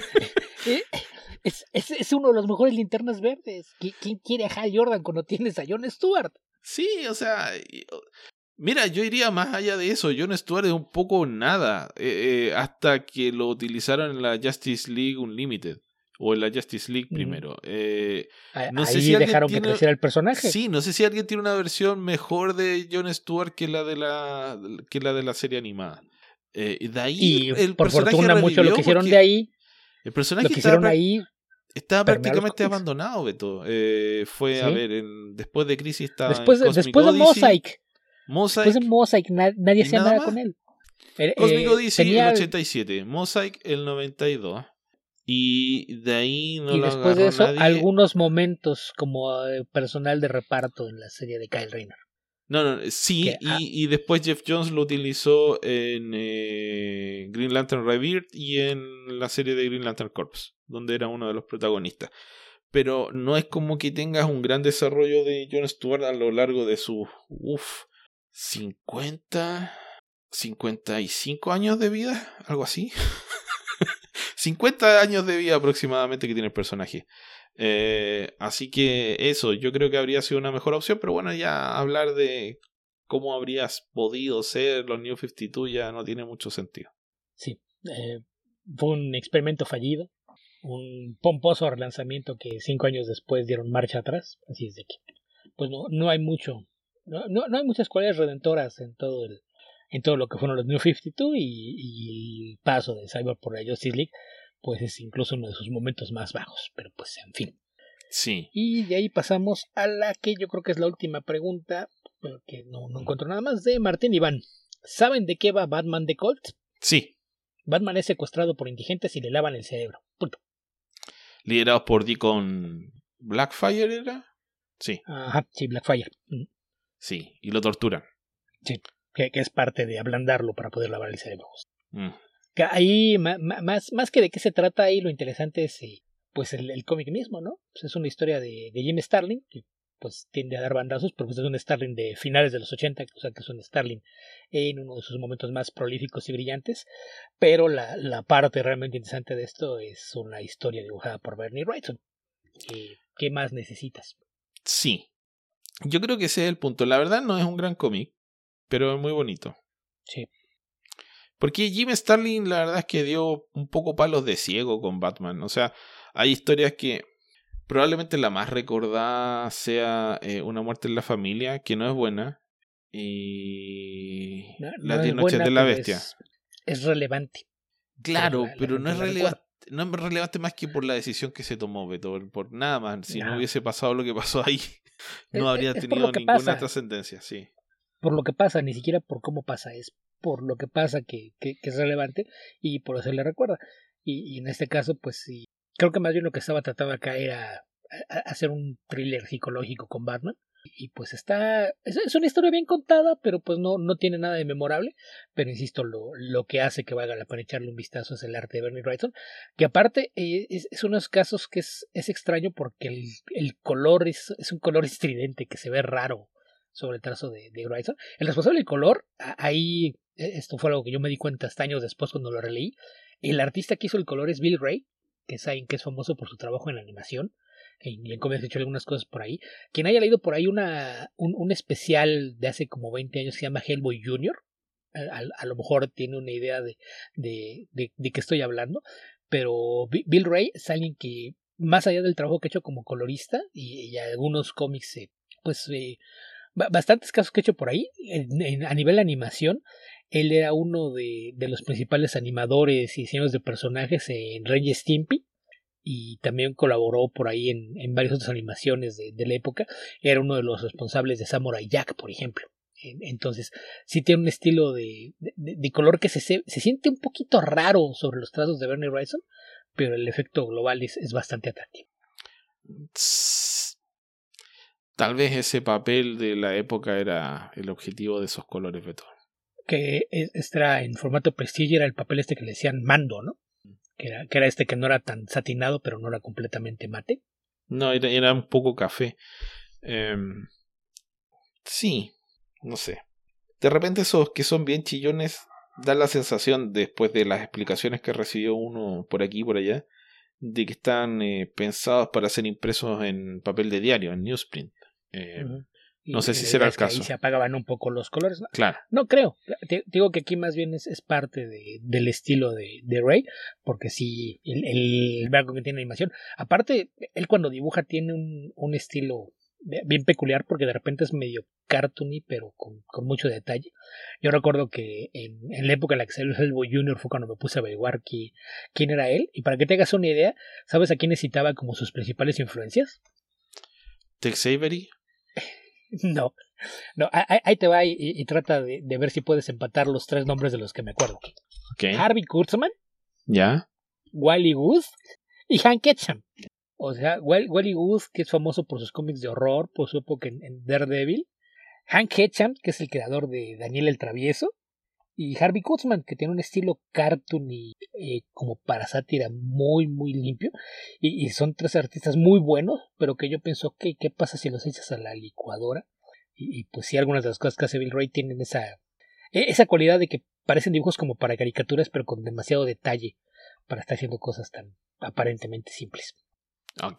es, es, es uno de los mejores linternas verdes. ¿Quién quiere a Hal Jordan cuando tienes a Jon Stewart? Sí, o sea... Mira, yo iría más allá de eso. Jon Stewart es un poco nada. Eh, eh, hasta que lo utilizaron en la Justice League Unlimited. O en la Justice League primero. Eh, no Ahí sé si dejaron tiene... que creciera el personaje. Sí, no sé si alguien tiene una versión mejor de Jon Stewart que la de la, que la, de la serie animada. Eh, de ahí y el por personaje fortuna mucho lo que hicieron de ahí. El personaje lo que hicieron estaba, ahí. Estaba prácticamente abandonado, Beto. Eh, fue, ¿sí? A ver, en, después de Crisis estaba después, en después de Mosaic. Mosaic. Después de Mosaic na- nadie hacía nada, nada con él. Cosmic eh, Odyssey tenía... el ochenta y siete, Mosaic el noventa y dos. Y de ahí no y lo después de eso, nadie. algunos momentos como eh, personal de reparto en la serie de Kyle Rayner. No, no, sí, que, y, ah, y después Jeff Jones lo utilizó en eh, Green Lantern Rebirth y en la serie de Green Lantern Corps, donde era uno de los protagonistas. Pero no es como que tengas un gran desarrollo de Jon Stewart a lo largo de sus uff, cincuenta, cincuenta y cinco años de vida, algo así. cincuenta años de vida aproximadamente que tiene el personaje. Eh, así que eso, yo creo que habría sido una mejor opción, pero bueno, ya hablar de cómo habrías podido ser los New cincuenta y dos ya no tiene mucho sentido. Sí, eh, fue un experimento fallido, un pomposo relanzamiento que cinco años después dieron marcha atrás, así es de que pues no, no hay mucho, no, no, no hay muchas cualidades redentoras en todo el en todo lo que fueron los New cincuenta y dos y, y el paso de Cyborg por la Justice League pues es incluso uno de sus momentos más bajos, pero pues en fin. Sí. Y de ahí pasamos a la que yo creo que es la última pregunta, porque no, no encuentro nada más, de Martín Iván. ¿Saben de qué va Batman de Colt? Sí. Batman es secuestrado por indigentes y le lavan el cerebro. Punto. ¿Liderados por Deacon Blackfire era? Sí. Ajá, sí, Blackfire. Mm. Sí, y lo torturan. Sí, que, que es parte de ablandarlo para poder lavar el cerebro. Mm. Ahí, más, más que de qué se trata, ahí lo interesante es pues el, el cómic mismo, ¿no? Pues es una historia de, de Jim Starlin, que pues tiende a dar bandazos, pero pues es un Starlin de finales de los ochenta, o sea que es un Starlin en uno de sus momentos más prolíficos y brillantes, pero la, la parte realmente interesante de esto es una historia dibujada por Bernie Wrightson. Eh, ¿Qué más necesitas? Sí, yo creo que ese es el punto. La verdad no es un gran cómic, pero es muy bonito. Sí. Porque Jim Starlin la verdad es que dio un poco palos de ciego con Batman. O sea, hay historias que probablemente la más recordada sea eh, Una muerte en la familia, que no es buena. Y no, Las no diez noches buena, de la bestia. Es, es relevante. Claro, pero, pero no es relevante. No es relevante más que por la decisión que se tomó, Beto. Por nada más. Si no, no hubiese pasado lo que pasó ahí, no habría es, es tenido ninguna trascendencia. Sí. Por lo que pasa, ni siquiera por cómo pasa, es por lo que pasa que, que, que es relevante y por eso le recuerda. Y, y en este caso, pues sí, creo que más bien lo que estaba tratando acá era hacer un thriller psicológico con Batman, Y pues está, es, es una historia bien contada, pero pues no, no tiene nada de memorable. Pero insisto, lo, lo que hace que valga la pena echarle un vistazo es el arte de Bernie Wrightson, que aparte eh, es, es uno de esos casos que es, es extraño porque el, el color es, es un color estridente que se ve raro sobre el trazo de, de Wrightson. El responsable del color, ahí, esto fue algo que yo me di cuenta hasta años después cuando lo releí. El artista que hizo el color es Bill Ray, que es alguien que es famoso por su trabajo en la animación. Y en cómics he hecho algunas cosas por ahí. Quien haya leído por ahí una, un, un especial de hace como veinte años que se llama Hellboy junior, a, a, a lo mejor tiene una idea de, de, de, de qué estoy hablando. Pero Bill Ray es alguien que, más allá del trabajo que ha hecho como colorista y, y algunos cómics, eh, pues eh, bastantes casos que he hecho por ahí, en, en, a nivel de animación, él era uno de, de los principales animadores y diseños de personajes en Ren y Stimpy. Y también colaboró por ahí en, en varias otras animaciones de, de la época. Era uno de los responsables de Samurai Jack, por ejemplo. Entonces, sí tiene un estilo de, de, de color que se, se siente un poquito raro sobre los trazos de Bernie Wrightson, pero el efecto global es, es bastante atractivo. Tal vez ese papel de la época era el objetivo de esos colores, Beto. Que este era en formato Prestige, era el papel este que le decían Mando, ¿no? Que era, que era este que no era tan satinado, pero no era completamente mate. No, era, era un poco café. Eh, sí, no sé. De repente esos que son bien chillones dan la sensación, después de las explicaciones que recibió uno por aquí y por allá, de que están eh, pensados para ser impresos en papel de diario, en newsprint. Eh, uh-huh. No sé si será el caso. Ahí se apagaban un poco los colores. ¿No? Claro. No creo. Te digo que aquí más bien es, es parte de, del estilo de, de Ray, porque sí, el, el blanco que tiene animación. Aparte, él cuando dibuja tiene un, un estilo bien peculiar, porque de repente es medio cartoony, pero con, con mucho detalle. Yo recuerdo que en, en la época en la que salió Hellboy junior fue cuando me puse a averiguar qui, quién era él. Y para que te hagas una idea, ¿sabes a quién citaba como sus principales influencias? Tex Avery. No, no, ahí, ahí te va y, y trata de, de ver si puedes empatar los tres nombres de los que me acuerdo. Okay. Harvey Kurtzman, ya, Wally Wood y Hank Ketchum. O sea, Wally Wood, que es famoso por sus cómics de horror, por su época en, en Daredevil. Hank Ketchum, que es el creador de Daniel el Travieso. Y Harvey Kurtzman, que tiene un estilo cartoon y eh, como para sátira muy, muy limpio. Y, y son tres artistas muy buenos, pero que yo pienso, ok, ¿qué pasa si los echas a la licuadora? Y, y pues sí, algunas de las cosas que hace Bill Ray tienen esa, esa cualidad de que parecen dibujos como para caricaturas, pero con demasiado detalle para estar haciendo cosas tan aparentemente simples. Ok.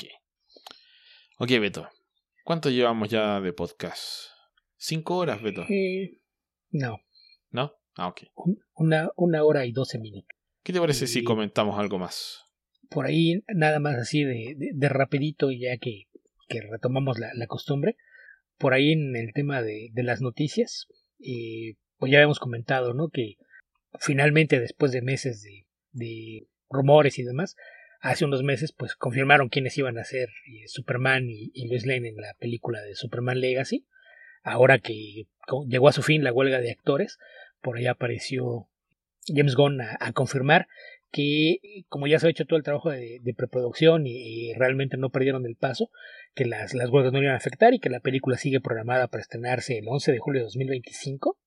Ok, Beto. ¿Cuánto llevamos ya de podcast? ¿Cinco horas, Beto? Eh, no. ¿No? Ah, ok. Una, una hora y doce minutos. ¿Qué te parece y si comentamos algo más? Por ahí, nada más así de, de, de rapidito, ya que, que retomamos la, la costumbre. Por ahí en el tema de, de las noticias, eh, pues ya habíamos comentado, ¿no? Que finalmente, después de meses de, de rumores y demás, hace unos meses, pues confirmaron quiénes iban a ser eh, Superman y, y Lois Lane en la película de Superman Legacy. Ahora que llegó a su fin la huelga de actores, por ahí apareció James Gunn a, a confirmar que, como ya se ha hecho todo el trabajo de, de preproducción y, y realmente no perdieron el paso, que las, las huelgas no iban a afectar y que la película sigue programada para estrenarse el once de julio de dos mil veinticinco.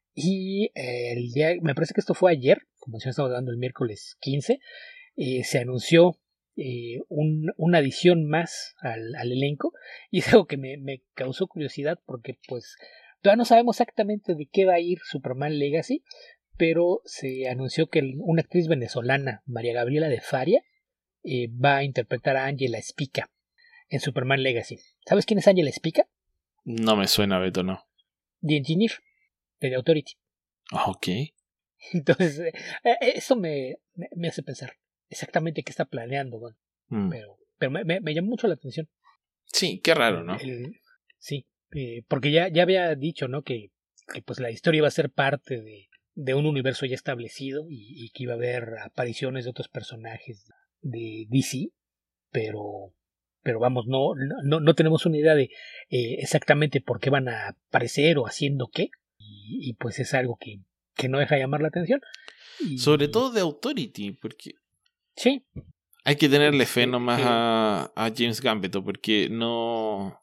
Y eh, el día, me parece que esto fue ayer, como ya estamos hablando el miércoles quince, eh, se anunció eh, un, una adición más al, al elenco, y es algo que me, me causó curiosidad porque pues todavía no sabemos exactamente de qué va a ir Superman Legacy, pero se anunció que una actriz venezolana, María Gabriela de Faria, eh, va a interpretar a Angela Spica en Superman Legacy. ¿Sabes quién es Angela Spica? No me suena, Beto, no. The Engineer, de The Authority. Ah, ok. Entonces, eh, eso me, me, me hace pensar exactamente qué está planeando, bueno. mm. pero, pero me, me, me llamó mucho la atención. Sí, qué raro, ¿no? El, el, sí, eh, porque ya, ya había dicho, ¿no? Que, que pues la historia iba a ser parte de, de un universo ya establecido y, y que iba a haber apariciones de otros personajes de D C, pero, pero vamos, no, no, no tenemos una idea de eh, exactamente por qué van a aparecer o haciendo qué, y, y pues es algo que, que no deja llamar la atención. Y, sobre todo de Authority, porque sí, hay que tenerle fe nomás sí, a, a James Gunn, porque no,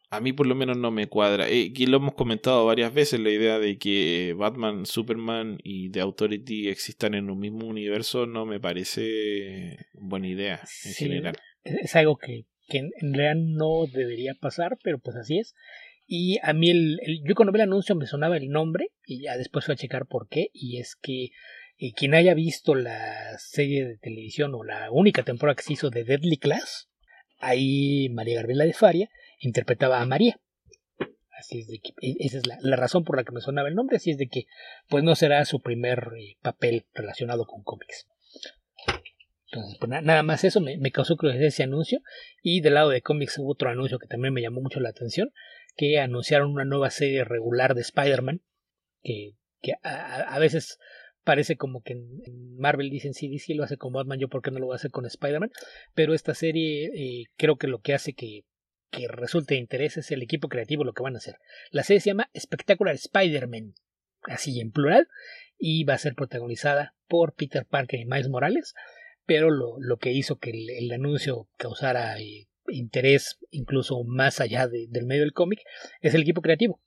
A mí por lo menos no me cuadra. Eh, aquí lo hemos comentado varias veces, la idea de que Batman, Superman y The Authority existan en un mismo universo no me parece buena idea en Sí, general. es algo que, que en realidad no debería pasar, pero pues así es. Y a mí, el, el, yo cuando vi el anuncio me sonaba el nombre, y ya después fui a checar por qué, y es que eh, quien haya visto la serie de televisión o la única temporada que se hizo de Deadly Class, ahí María Gabriela de Faria interpretaba a María. Así es de que esa es la, la razón por la que me sonaba el nombre, así es de que pues no será su primer eh, papel relacionado con cómics. Entonces, pues na- nada más eso me, me causó curiosidad ese anuncio. Y del lado de cómics hubo otro anuncio que también me llamó mucho la atención, que anunciaron una nueva serie regular de Spider-Man, que, que a, a veces parece como que en Marvel dicen sí, D C lo hace con Batman, yo por qué no lo voy a hacer con Spider-Man, pero esta serie eh, creo que lo que hace que, que resulte de interés es el equipo creativo, lo que van a hacer. La serie se llama Spectacular Spider-Man, así en plural, y va a ser protagonizada por Peter Parker y Miles Morales, pero lo, lo que hizo que el, el anuncio causara eh, interés incluso más allá de, del medio del cómic es el equipo creativo,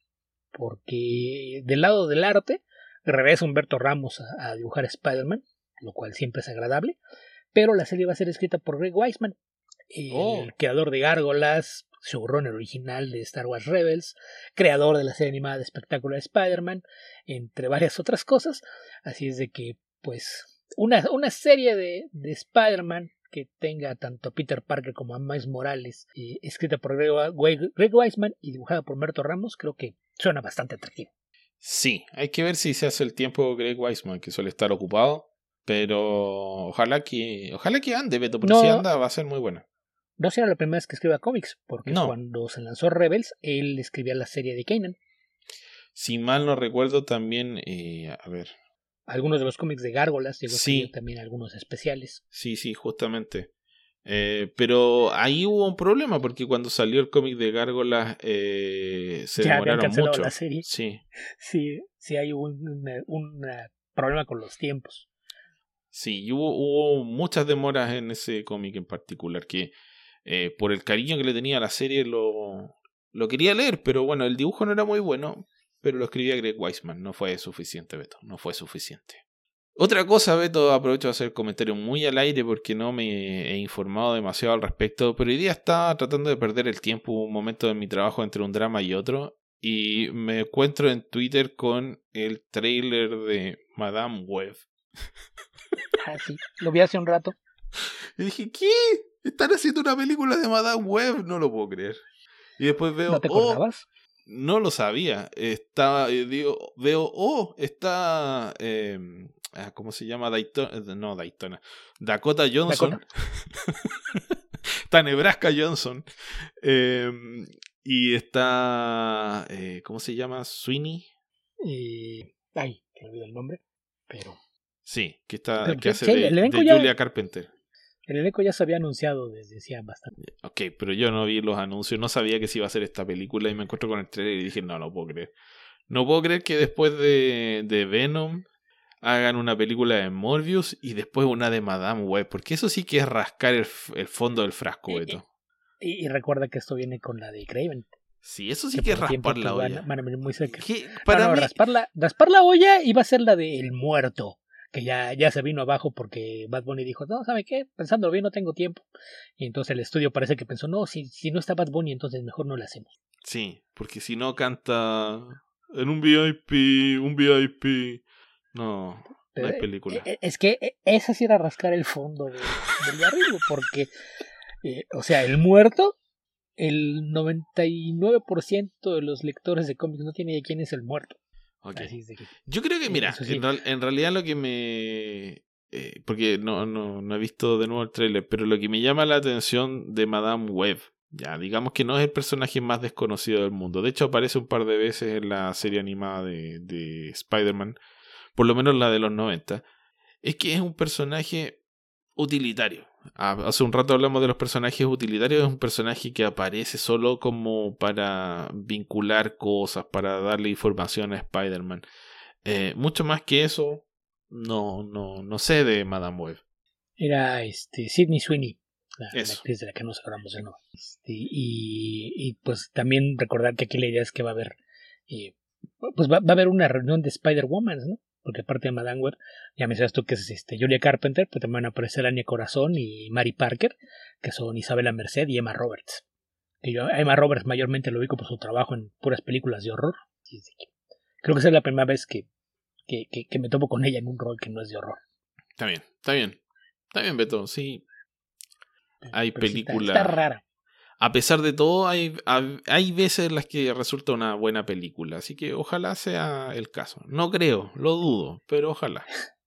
porque del lado del arte regresa Humberto Ramos a, a dibujar Spider-Man, lo cual siempre es agradable, pero la serie va a ser escrita por Greg Weisman, el oh. creador de Gárgolas, showrunner original de Star Wars Rebels, creador de la serie animada de Spectacular Spider-Man, entre varias otras cosas. Así es de que, pues, una, una serie de, de Spider-Man que tenga tanto a Peter Parker como a Miles Morales, eh, escrita por Greg, Greg Weisman y dibujada por Humberto Ramos, creo que suena bastante atractivo. Sí, hay que ver si se hace el tiempo Greg Weisman, que suele estar ocupado, pero ojalá que ojalá que ande, Beto, porque no, si anda va a ser muy buena. No será la primera vez que escriba cómics, porque no. cuando se lanzó Rebels, él escribía la serie de Kanan. Si mal no recuerdo, también, eh, a ver... Algunos de los cómics de Gárgolas, llegó a escribir sí. también algunos especiales. Sí, sí, justamente. Eh, pero ahí hubo un problema, porque cuando salió el cómic de Gárgolas eh, se ya demoraron mucho. La serie. Sí. Sí, sí hay un, un, un problema con los tiempos. Sí, y hubo, hubo muchas demoras en ese cómic en particular, que eh, por el cariño que le tenía a la serie lo, lo quería leer, pero bueno, el dibujo no era muy bueno, pero lo escribía Greg Weisman, no fue suficiente, Beto, no fue suficiente. Otra cosa, Beto, aprovecho de hacer el comentario muy al aire porque no me he informado demasiado al respecto, pero hoy día estaba tratando de perder el tiempo, un momento de mi trabajo entre un drama y otro, y me encuentro en Twitter con el tráiler de Madame Web. Ah, sí, lo vi hace un rato. Y dije, ¿qué? ¿Están haciendo una película de Madame Web? No lo puedo creer. Y después veo, ¿no te acordabas? Oh, no lo sabía. Estaba, digo, veo, oh, está, eh, ¿cómo se llama? Daytona, no, Daytona. Dakota Johnson. Dakota. Está Nebraska Johnson. Eh, y está, eh, ¿cómo se llama? Sweeney. Eh, ay, que me olvidé el nombre, pero... Sí, que, está, pero, que hace sí, de, de ya, Julia Carpenter. El elenco ya se había anunciado desde hacía bastante. Ok, pero yo no vi los anuncios, no sabía que se iba a hacer esta película y me encuentro con el trailer y dije, no, no puedo creer. No puedo creer que después de, de Venom hagan una película de Morbius y después una de Madame Web, porque eso sí que es rascar el, el fondo del frasco, Beto. Y, y, y recuerda que esto viene con la de Craven. Sí, eso sí que, que es raspar la olla. Van, van a venir muy cerca. Para no, no, mí... raspar, la, raspar la olla iba a ser la de El Muerto, que ya, ya se vino abajo porque Bad Bunny dijo, no, ¿sabe qué? Pensándolo bien, no tengo tiempo. Y entonces el estudio parece que pensó, no, si, si no está Bad Bunny, entonces mejor no la hacemos. Sí, porque si no canta en un V I P, un V I P, no, no hay película. Es que esa sí era rascar el fondo de, del barril, porque, eh, o sea, El Muerto, el noventa y nueve por ciento de los lectores de cómics no tiene idea quién es el muerto. Okay. Así es de que, yo creo que, mira, sí. en, real, en realidad lo que me... Eh, porque no, no, no he visto de nuevo el tráiler, pero lo que me llama la atención de Madame Web, ya digamos que no es el personaje más desconocido del mundo. De hecho aparece un par de veces en la serie animada de, de Spider-Man, por lo menos la de los noventa. Es que es un personaje utilitario. Hace un rato hablamos de los personajes utilitarios. Es un personaje que aparece solo como para vincular cosas, para darle información a Spider-Man. Eh, mucho más que eso, no, no, no sé de Madame Web. Era este Sydney Sweeney la, la actriz de la que nos acordamos el nombre. Este, y, y pues también recordar que aquí la idea es que va a haber, eh, pues va, va a haber una reunión de Spider-Woman, ¿no? Porque aparte de Madame Web, ya me sabes tú que es este, Julia Carpenter, pero también van a aparecer Anya Corazón y Mary Parker, que son Isabella Merced y Emma Roberts. Que yo a Emma Roberts mayormente lo ubico por su trabajo en puras películas de horror. Creo que esa es la primera vez que, que, que, que me topo con ella en un rol que no es de horror. Está bien, está bien. Está bien, Beto, sí. Hay películas... Está, está rara. A pesar de todo, hay, hay veces en las que resulta una buena película. Así que ojalá sea el caso. No creo, lo dudo, pero ojalá.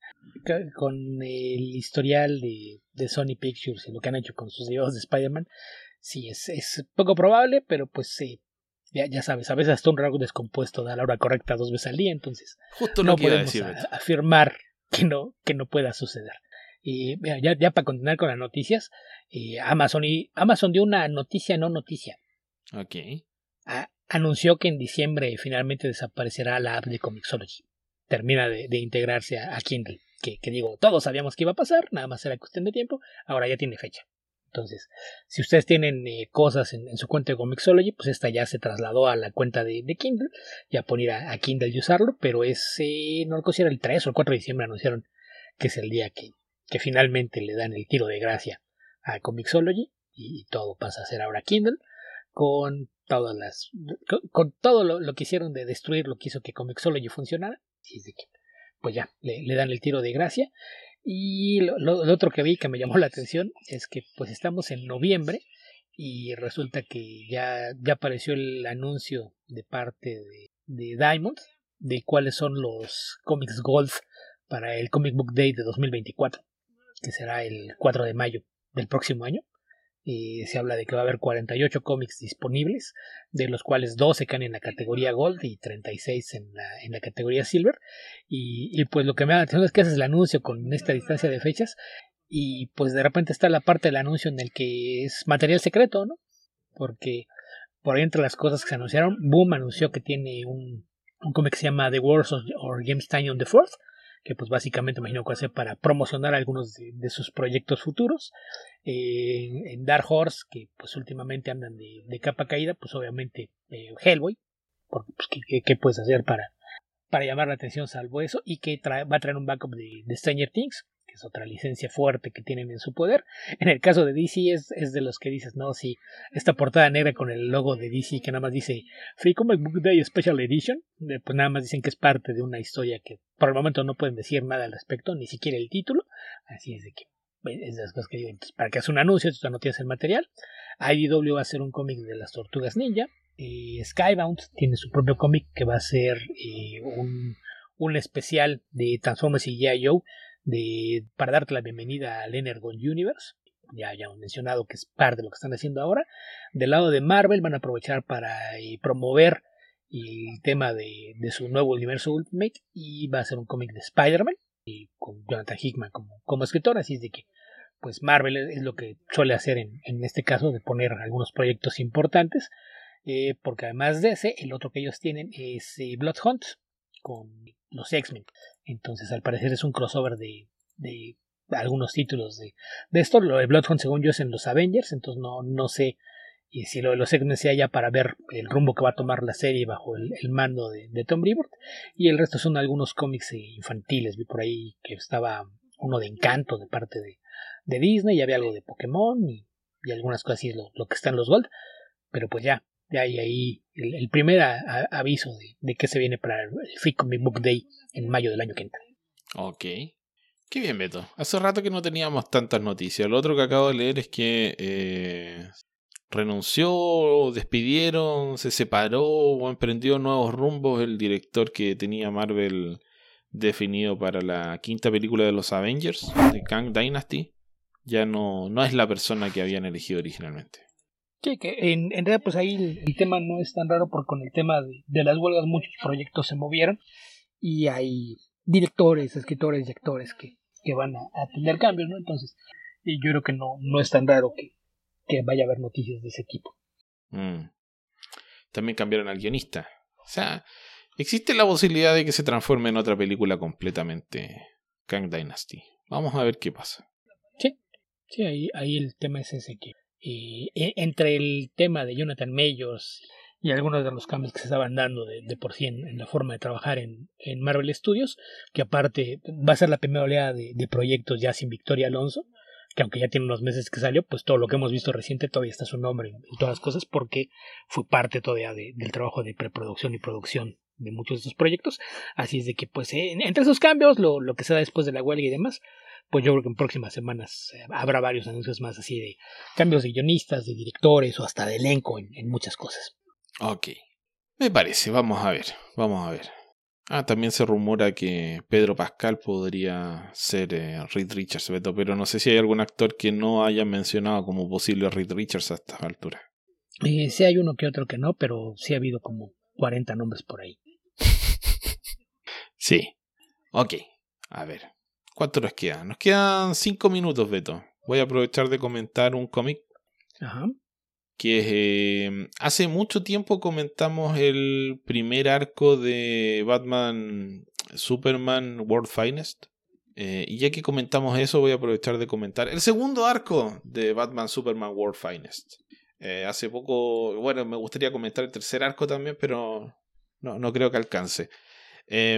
Con el historial de, de Sony Pictures y lo que han hecho con sus videos de Spider-Man, sí, es, es poco probable, pero pues sí. Ya, ya sabes, a veces hasta un rasgo descompuesto da la hora correcta dos veces al día, entonces Justo no lo que iba a podemos decir, a, afirmar que no, que no pueda suceder. Y ya, ya para continuar con las noticias, eh, Amazon, y, Amazon dio una noticia no noticia. Ok. A, anunció que en diciembre finalmente desaparecerá la app de Comixology. Termina de, de integrarse a, a Kindle. Que, que digo, todos sabíamos que iba a pasar, nada más era cuestión de tiempo, ahora ya tiene fecha. Entonces, si ustedes tienen eh, cosas en, en su cuenta de Comixology, pues esta ya se trasladó a la cuenta de, de Kindle, ya por ir a, a Kindle y usarlo, pero es, eh, no recuerdo si era el tres o el cuatro de diciembre anunciaron que es el día que, que finalmente le dan el tiro de gracia a Comixology y, y todo pasa a ser ahora Kindle, con todas las, con, con todo lo, lo que hicieron de destruir lo que hizo que Comixology funcionara, y es de que, pues ya, le, le dan el tiro de gracia. Y lo, lo, lo otro que vi que me llamó la atención es que pues estamos en noviembre y resulta que ya, ya apareció el anuncio de parte de, de Diamond de cuáles son los cómics Gold para el Comic Book Day de dos mil veinticuatro, que será el cuatro de mayo del próximo año. Y se habla de que va a haber cuarenta y ocho cómics disponibles, de los cuales doce caen en la categoría Gold y treinta y seis en la, en la categoría Silver. Y, y pues lo que me da la atención es que haces el anuncio con esta distancia de fechas y pues de repente está la parte del anuncio en el que es material secreto, ¿no? Porque por ahí entre las cosas que se anunciaron, Boom anunció que tiene un, un cómic que se llama The Wars of James Tynion on the Fourth, que pues básicamente imagino que hace para promocionar algunos de, de sus proyectos futuros. Eh, en Dark Horse, que pues últimamente andan de, de capa caída, pues obviamente eh, Hellboy, porque pues ¿qué, qué puedes hacer para, para llamar la atención salvo eso? Y que trae, va a traer un backup de, de Stranger Things, que es otra licencia fuerte que tienen en su poder. En el caso de D C es, es de los que dices, no, si esta portada negra con el logo de D C que nada más dice Free Comic Book Day Special Edition, pues nada más dicen que es parte de una historia que por el momento no pueden decir nada al respecto, ni siquiera el título, así es de que es de las cosas que digo, entonces, para que hagas un anuncio, tú no tienes el material. I D W va a hacer un cómic de las Tortugas Ninja, eh, Skybound tiene su propio cómic que va a ser eh, un, un especial de Transformers y G I. Joe de, para darte la bienvenida al Energon Universe. Ya ya he mencionado que es parte de lo que están haciendo ahora. Del lado de Marvel van a aprovechar para eh, promover el tema de, de su nuevo universo Ultimate y va a ser un cómic de Spider-Man y con Jonathan Hickman como, como escritor, así es de que pues Marvel es, es lo que suele hacer en, en este caso, de poner algunos proyectos importantes, eh, porque además de ese, el otro que ellos tienen es eh, Bloodhunt con los X-Men. Entonces al parecer es un crossover de, de algunos títulos de, de esto. Lo de Bloodhunt según yo es en los Avengers, entonces no, no sé y si lo de los X-Men sea ya para ver el rumbo que va a tomar la serie bajo el, el mando de, de Tom Brevoort, y el resto son algunos cómics infantiles. Vi por ahí que estaba uno de Encanto de parte de, de Disney, y había algo de Pokémon y, y algunas cosas así, lo, lo que está en los Gold, pero pues ya, ya hay ahí el, el primer a, a, aviso de, de que se viene para el Free Comic Book Day en mayo del año que entra. Ok. Qué bien, Beto. Hace rato que no teníamos tantas noticias. Lo otro que acabo de leer es que eh, renunció, despidieron, se separó o emprendió nuevos rumbos el director que tenía Marvel definido para la quinta película de los Avengers, de Kang Dynasty. Ya no, no es la persona que habían elegido originalmente. Sí, que en, en realidad pues ahí el, el tema no es tan raro, porque con el tema de, de las huelgas muchos proyectos se movieron y hay directores, escritores y actores que, que van a, a tener cambios, ¿no? Entonces yo creo que no, no es tan raro que, que vaya a haber noticias de ese equipo. Mm. También cambiaron al guionista. O sea, existe la posibilidad de que se transforme en otra película completamente Kang Dynasty. Vamos a ver qué pasa. Sí, Sí, ahí, ahí el tema es ese que eh, entre el tema de Jonathan Majors y algunos de los cambios que se estaban dando de, de por sí en, en la forma de trabajar en, en Marvel Studios, que aparte va a ser la primera oleada de, de proyectos ya sin Victoria Alonso, que aunque ya tiene unos meses que salió, pues todo lo que hemos visto reciente todavía está su nombre en, en todas las cosas, porque fue parte todavía de, del trabajo de preproducción y producción de muchos de estos proyectos. Así es de que pues eh, entre esos cambios, lo, lo que se da después de la huelga y demás, pues yo creo que en próximas semanas eh, habrá varios anuncios más así de cambios de guionistas, de directores o hasta de elenco en, en muchas cosas. Ok, me parece, vamos a ver, vamos a ver. Ah, también se rumora que Pedro Pascal podría ser eh, Reed Richards, Beto, pero no sé si hay algún actor que no haya mencionado como posible Reed Richards a estas alturas. Eh, sí hay uno que otro que no, pero sí ha habido como cuarenta nombres por ahí. Sí, ok, a ver, ¿cuánto nos queda? Nos quedan cinco minutos, Beto. Voy a aprovechar de comentar un cómic. Ajá. Que eh, hace mucho tiempo comentamos el primer arco de Batman Superman World Finest. Eh, y ya que comentamos eso, voy a aprovechar de comentar el segundo arco de Batman Superman World Finest. Eh, hace poco, bueno, me gustaría comentar el tercer arco también, pero no, no creo que alcance. Eh,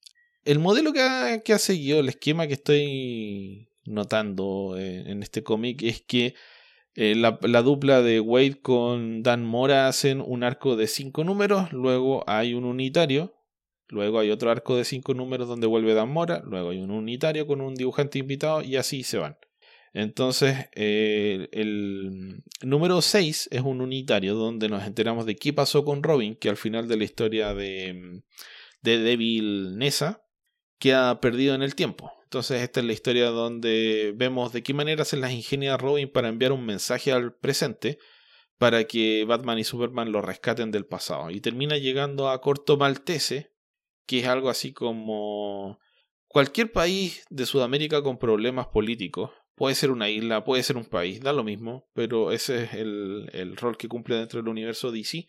el modelo que ha, que ha seguido, el esquema que estoy notando eh, en este cómic es que Eh, la, la dupla de Wade con Dan Mora hacen un arco de cinco números, luego hay un unitario, luego hay otro arco de cinco números donde vuelve Dan Mora, luego hay un unitario con un dibujante invitado y así se van. Entonces eh, el número seis es un unitario donde nos enteramos de qué pasó con Robin, que al final de la historia de, de Devil Nessa queda perdido en el tiempo. Entonces esta es la historia donde vemos de qué manera se las ingenia Robin para enviar un mensaje al presente para que Batman y Superman lo rescaten del pasado. Y termina llegando a Corto Maltese, que es algo así como cualquier país de Sudamérica con problemas políticos. Puede ser una isla, puede ser un país, da lo mismo, pero ese es el, el rol que cumple dentro del universo D C.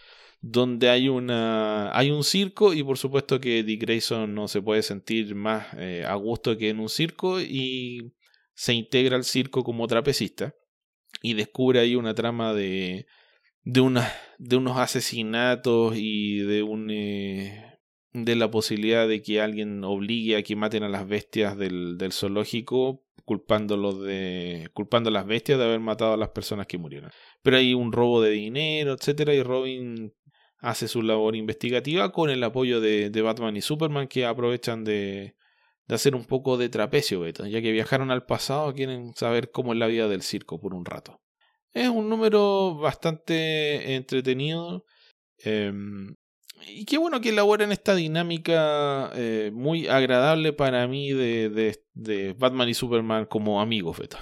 Donde hay una hay un circo y por supuesto que Dick Grayson no se puede sentir más eh, a gusto que en un circo y se integra al circo como trapecista y descubre ahí una trama de de una, de unos asesinatos y de un eh, de la posibilidad de que alguien obligue a que maten a las bestias del, del zoológico culpándolos de culpando a las bestias de haber matado a las personas que murieron. Pero hay un robo de dinero, etcétera, y Robin hace su labor investigativa con el apoyo de, de Batman y Superman, que aprovechan de, de hacer un poco de trapecio, Beto, ya que viajaron al pasado, quieren saber cómo es la vida del circo por un rato. Es un número bastante entretenido eh, y qué bueno que elaboran esta dinámica eh, muy agradable para mí de, de, de Batman y Superman como amigos, Beto.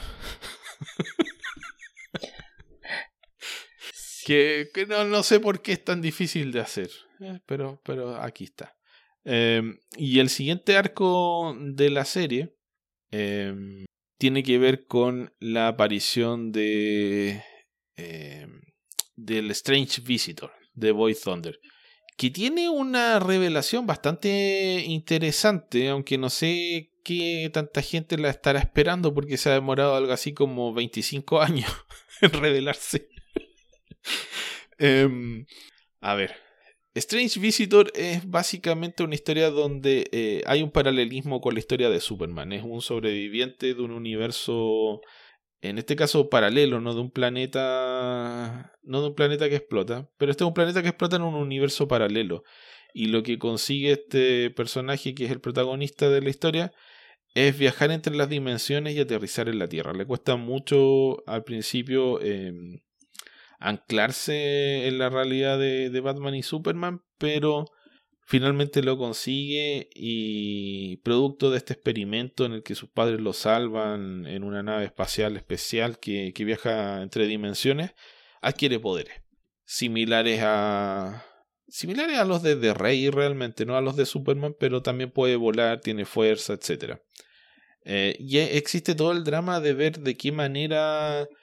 Que, que no, no sé por qué es tan difícil de hacer, eh, pero, pero aquí está. Eh, y el siguiente arco de la serie eh, tiene que ver con la aparición de eh, del Strange Visitor de Boy Thunder, que tiene una revelación bastante interesante, aunque no sé qué tanta gente la estará esperando porque se ha demorado algo así como veinticinco años en revelarse. Um, a ver, Strange Visitor es básicamente una historia donde eh, hay un paralelismo con la historia de Superman. Es un sobreviviente de un universo, en este caso paralelo, no de un planeta, no de un planeta que explota, pero este es un planeta que explota en un universo paralelo. Y lo que consigue este personaje, que es el protagonista de la historia, es viajar entre las dimensiones y aterrizar en la Tierra. Le cuesta mucho al principio eh, anclarse en la realidad de, de Batman y Superman, pero finalmente lo consigue y producto de este experimento en el que sus padres lo salvan en una nave espacial especial que, que viaja entre dimensiones, adquiere poderes similares a similares a los de The Rey realmente, no a los de Superman, pero también puede volar, tiene fuerza, etcétera. Eh, y existe todo el drama de ver de qué manera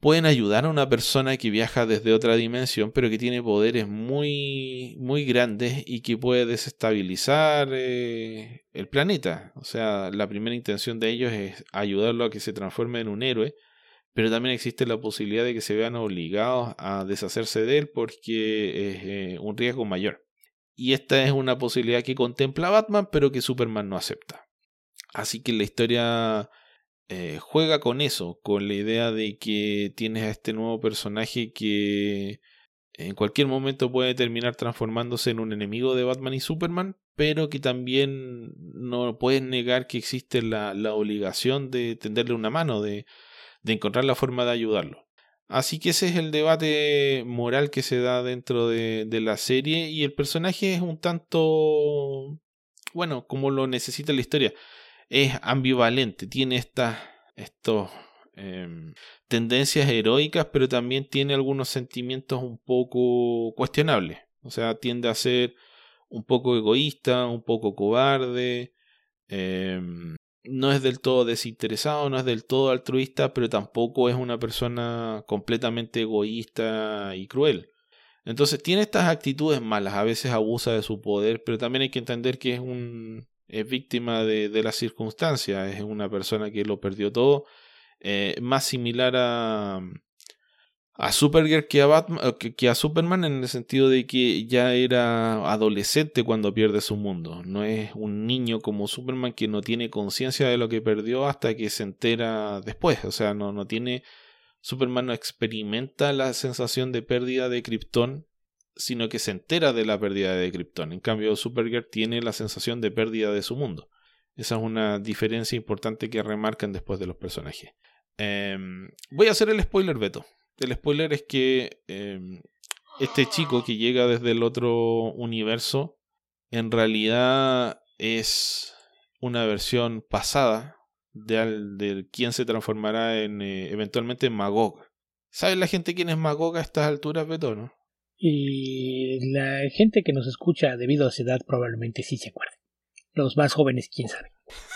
pueden ayudar a una persona que viaja desde otra dimensión, pero que tiene poderes muy, muy grandes y que puede desestabilizar eh, el planeta. O sea, la primera intención de ellos es ayudarlo a que se transforme en un héroe, pero también existe la posibilidad de que se vean obligados a deshacerse de él porque es eh, un riesgo mayor. Y esta es una posibilidad que contempla Batman, pero que Superman no acepta. Así que la historia eh, juega con eso, con la idea de que tienes a este nuevo personaje que en cualquier momento puede terminar transformándose en un enemigo de Batman y Superman, pero que también no puedes negar que existe la, la obligación de tenderle una mano, de, de encontrar la forma de ayudarlo. Así que ese es el debate moral que se da dentro de, de la serie, y el personaje es un tanto, bueno, como lo necesita la historia. Es ambivalente, tiene estas estos, eh, tendencias heroicas, pero también tiene algunos sentimientos un poco cuestionables. O sea, tiende a ser un poco egoísta, un poco cobarde, eh, no es del todo desinteresado, no es del todo altruista, pero tampoco es una persona completamente egoísta y cruel. Entonces tiene estas actitudes malas, a veces abusa de su poder, pero también hay que entender que es un es víctima de, de las circunstancias, es una persona que lo perdió todo, eh, más similar a, a Supergirl que a, Batman, que, que a Superman, en el sentido de que ya era adolescente cuando pierde su mundo, no es un niño como Superman que no tiene conciencia de lo que perdió hasta que se entera después. O sea, no, no tiene, Superman no experimenta la sensación de pérdida de Krypton, sino que se entera de la pérdida de Krypton. En cambio, Supergirl tiene la sensación de pérdida de su mundo. Esa es una diferencia importante que remarcan después de los personajes. Eh, voy a hacer el spoiler, Beto. El spoiler es que eh, este chico que llega desde el otro universo en realidad es una versión pasada de, de quien se transformará en eh, eventualmente en Magog. ¿Sabe la gente quién es Magog a estas alturas, Beto, no? Y la gente que nos escucha debido a su edad probablemente sí se acuerde. Los más jóvenes, quién sabe.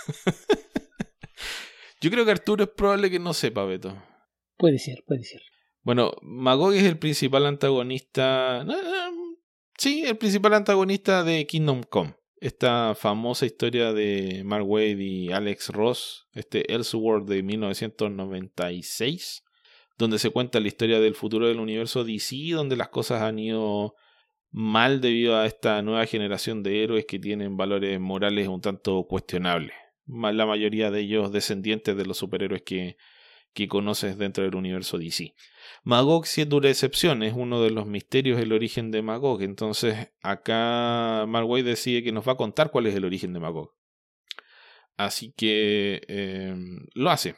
Yo creo que Arturo es probable que no sepa, Beto. Puede ser, puede ser. Bueno, Magog es el principal antagonista... Sí, el principal antagonista de Kingdom Come. Esta famosa historia de Mark Waid y Alex Ross, este Elseworld de mil novecientos noventa y seis, donde se cuenta la historia del futuro del universo D C, donde las cosas han ido mal debido a esta nueva generación de héroes que tienen valores morales un tanto cuestionables. La mayoría de ellos descendientes de los superhéroes que, que conoces dentro del universo D C. Magog, siendo una excepción, es uno de los misterios del origen de Magog. Entonces acá Mark Waid decide que nos va a contar cuál es el origen de Magog. Así que eh, lo hace.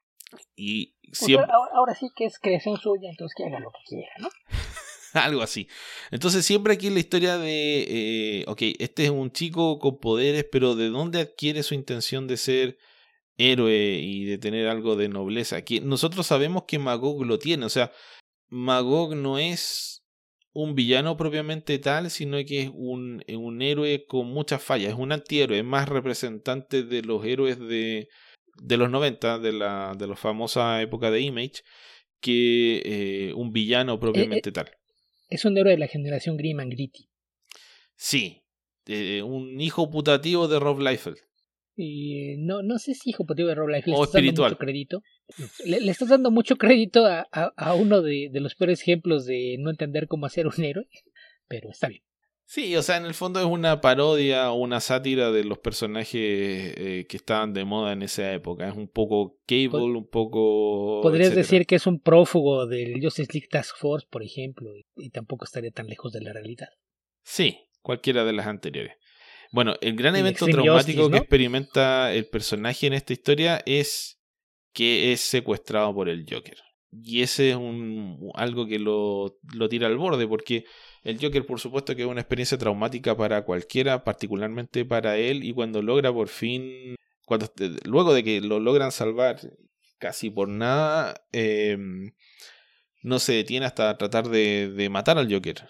Y siempre... pues ahora, ahora sí que es creación suya, entonces que haga lo que quiera, ¿no? Algo así. Entonces siempre aquí en la historia de eh, ok, este es un chico con poderes, pero ¿de dónde adquiere su intención de ser héroe y de tener algo de nobleza? Aquí nosotros sabemos que Magog lo tiene. O sea, Magog no es un villano propiamente tal, sino que es un, un héroe con muchas fallas. Es un antihéroe, es más representante de los héroes de, de los noventa, de la, de la famosa época de Image, que eh, un villano propiamente eh, eh, tal. Es un héroe de la generación Grim and Gritty. Sí, eh, un hijo putativo de Rob Liefeld. Y no, no sé si hijo putativo de Rob Liefeld. O le estás espiritual. Dando mucho crédito. Le, le estás dando mucho crédito a, a, a uno de, de los peores ejemplos de no entender cómo hacer un héroe, pero está bien. Sí, o sea, en el fondo es una parodia o una sátira de los personajes eh, que estaban de moda en esa época. Es un poco Cable, Pod- un poco... Podrías etcétera. decir que es un prófugo del Justice League Task Force, por ejemplo, y, y tampoco estaría tan lejos de la realidad. Sí, cualquiera de las anteriores. Bueno, el gran el evento Extreme traumático Justice, ¿no? que experimenta el personaje en esta historia es que es secuestrado por el Joker. Y ese es un algo que lo, lo tira al borde, porque el Joker, por supuesto, que es una experiencia traumática para cualquiera, particularmente para él, y cuando logra por fin, cuando luego de que lo logran salvar casi por nada, eh, no se detiene hasta tratar de, de matar al Joker.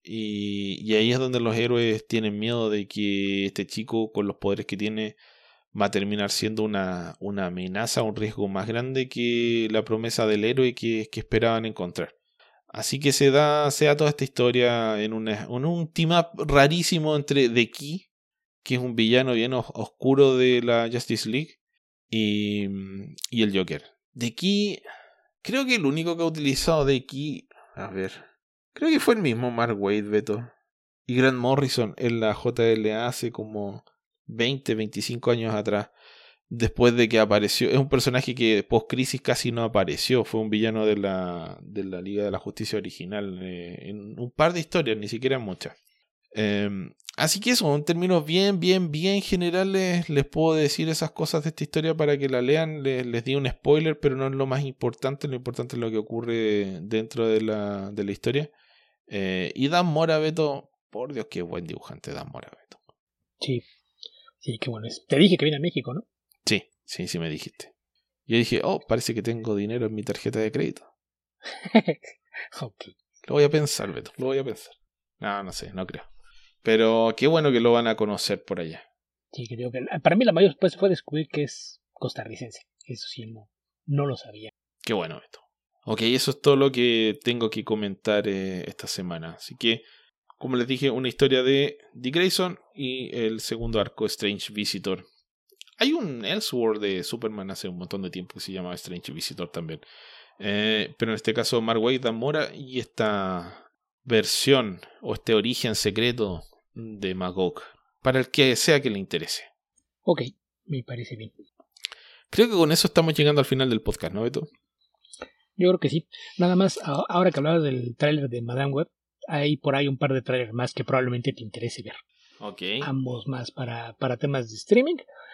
Y, y ahí es donde los héroes tienen miedo de que este chico, con los poderes que tiene, va a terminar siendo una, una amenaza, un riesgo más grande que la promesa del héroe que, que esperaban encontrar. Así que se da, se da toda esta historia en, una, en un team-up rarísimo entre The Key, que es un villano bien os, oscuro de la Justice League, y, y el Joker. The Key, creo que el único que ha utilizado The Key, a ver, creo que fue el mismo Mark Waid, Beto, y Grant Morrison en la J L A hace como veinte, veinticinco años atrás, después de que apareció. Es un personaje que post-crisis casi no apareció, fue un villano de la, de la Liga de la Justicia original, eh, en un par de historias, ni siquiera en muchas. Eh, así que eso, en términos bien, bien, bien generales, les puedo decir esas cosas de esta historia para que la lean. Les, les di un spoiler, pero no es lo más importante. Lo importante es lo que ocurre dentro de la, de la historia. Eh, y Dan Mora, Beto, por Dios, qué buen dibujante Dan Mora, Beto. Sí, sí, qué bueno es. Te dije que viene a México, ¿no? Sí, sí, sí me dijiste. Yo dije, oh, parece que tengo dinero en mi tarjeta de crédito. Ok. Lo voy a pensar, Beto, lo voy a pensar. No, no sé, no creo. Pero qué bueno que lo van a conocer por allá. Sí, creo que para mí la mayor sorpresa fue descubrir que es costarricense. Eso sí, no, no lo sabía. Qué bueno, Beto. Ok, eso es todo lo que tengo que comentar eh, esta semana. Así que, como les dije, una historia de Dick Grayson y el segundo arco, Strange Visitor. Hay un Elseworld de Superman hace un montón de tiempo que se llamaba Strange Visitor también. Eh, pero en este caso Mark Waid, Dan Mora y esta versión o este origen secreto de Magog, para el que sea que le interese. Ok, me parece bien. Creo que con eso estamos llegando al final del podcast, ¿no, Beto? Yo creo que sí. Nada más, ahora que hablabas del tráiler de Madame Web, hay por ahí un par de trailers más que probablemente te interese ver. Ok. Ambos más para, para temas de streaming.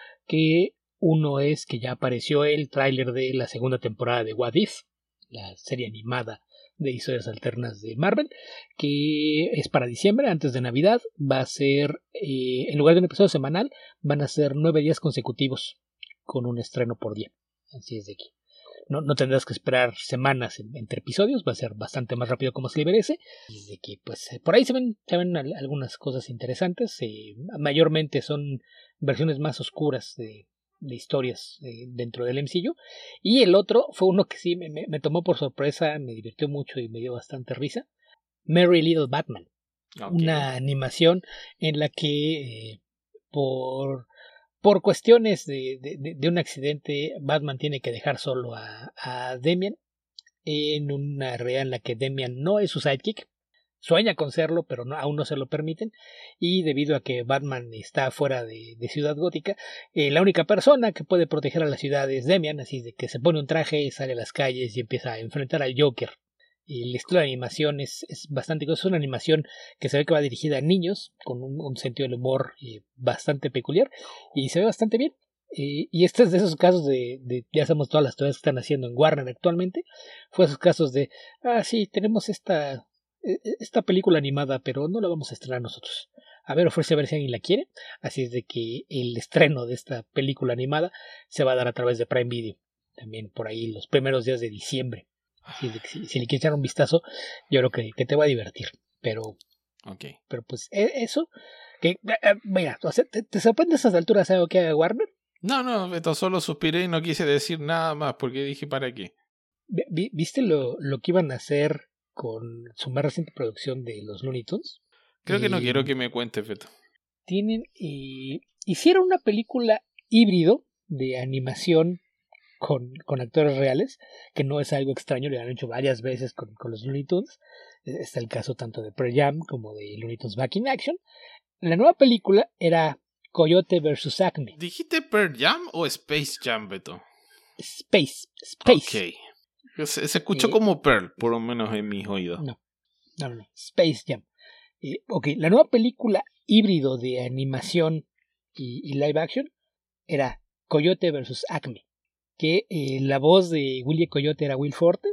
Que uno es que ya apareció el tráiler de la segunda temporada de What If, la serie animada de historias alternas de Marvel, que es para diciembre, antes de Navidad. Va a ser, eh, en lugar de un episodio semanal, van a ser nueve días consecutivos con un estreno por día. Así es de aquí. No, no tendrás que esperar semanas en, entre episodios, va a ser bastante más rápido como se le merece. Y de que, pues, por ahí se ven, se ven algunas cosas interesantes. Eh, mayormente son versiones más oscuras de, de historias eh, dentro del M C U. Y el otro fue uno que sí me, me, me tomó por sorpresa, me divirtió mucho y me dio bastante risa. Merry Little Batman. Okay. Una animación en la que eh, por... Por cuestiones de, de, de un accidente, Batman tiene que dejar solo a, a Damian en una realidad en la que Damian no es su sidekick. Sueña con serlo, pero no, aún no se lo permiten. Y debido a que Batman está fuera de, de Ciudad Gótica, eh, la única persona que puede proteger a la ciudad es Damian. Así de que se pone un traje, sale a las calles y empieza a enfrentar al Joker. Y el estilo de animación es, es bastante... Es una animación que se ve que va dirigida a niños, con un, un sentido del humor eh, bastante peculiar, y se ve bastante bien. Eh, y este es de esos casos de, de... Ya sabemos todas las historias que están haciendo en Warner actualmente. Fue esos casos de... Ah, sí, tenemos esta, esta película animada, pero no la vamos a estrenar nosotros. A ver, ofrece a ver si alguien la quiere. Así es de que el estreno de esta película animada se va a dar a través de Prime Video. También por ahí los primeros días de diciembre. Si, si, si le quieres echar un vistazo, yo creo que, que te va a divertir. Pero, okay. pero pues eso, que mira, ¿te, te sorprende a esas alturas algo que haga Warner? No, no, Beto, solo suspiré y no quise decir nada más porque dije ¿para qué? ¿Viste lo, lo que iban a hacer con su más reciente producción de los Looney Tunes? Creo que no eh, quiero que me cuentes, Beto. Tienen, eh, hicieron una película híbrido de animación Con, con actores reales, que no es algo extraño, lo han hecho varias veces con, con los Looney Tunes. Está el caso tanto de Pearl Jam como de Looney Tunes Back in Action. La nueva película era Coyote versus Acme. ¿Dijiste Pearl Jam o Space Jam, Beto? Space, Space. Ok. Se, se escuchó eh, como Pearl, por lo menos en mis oídos. No, no, no, Space Jam. Eh, ok, la nueva película híbrido de animación y, y live action era Coyote versus Acme. Que eh, la voz de Willy Coyote era Will Forte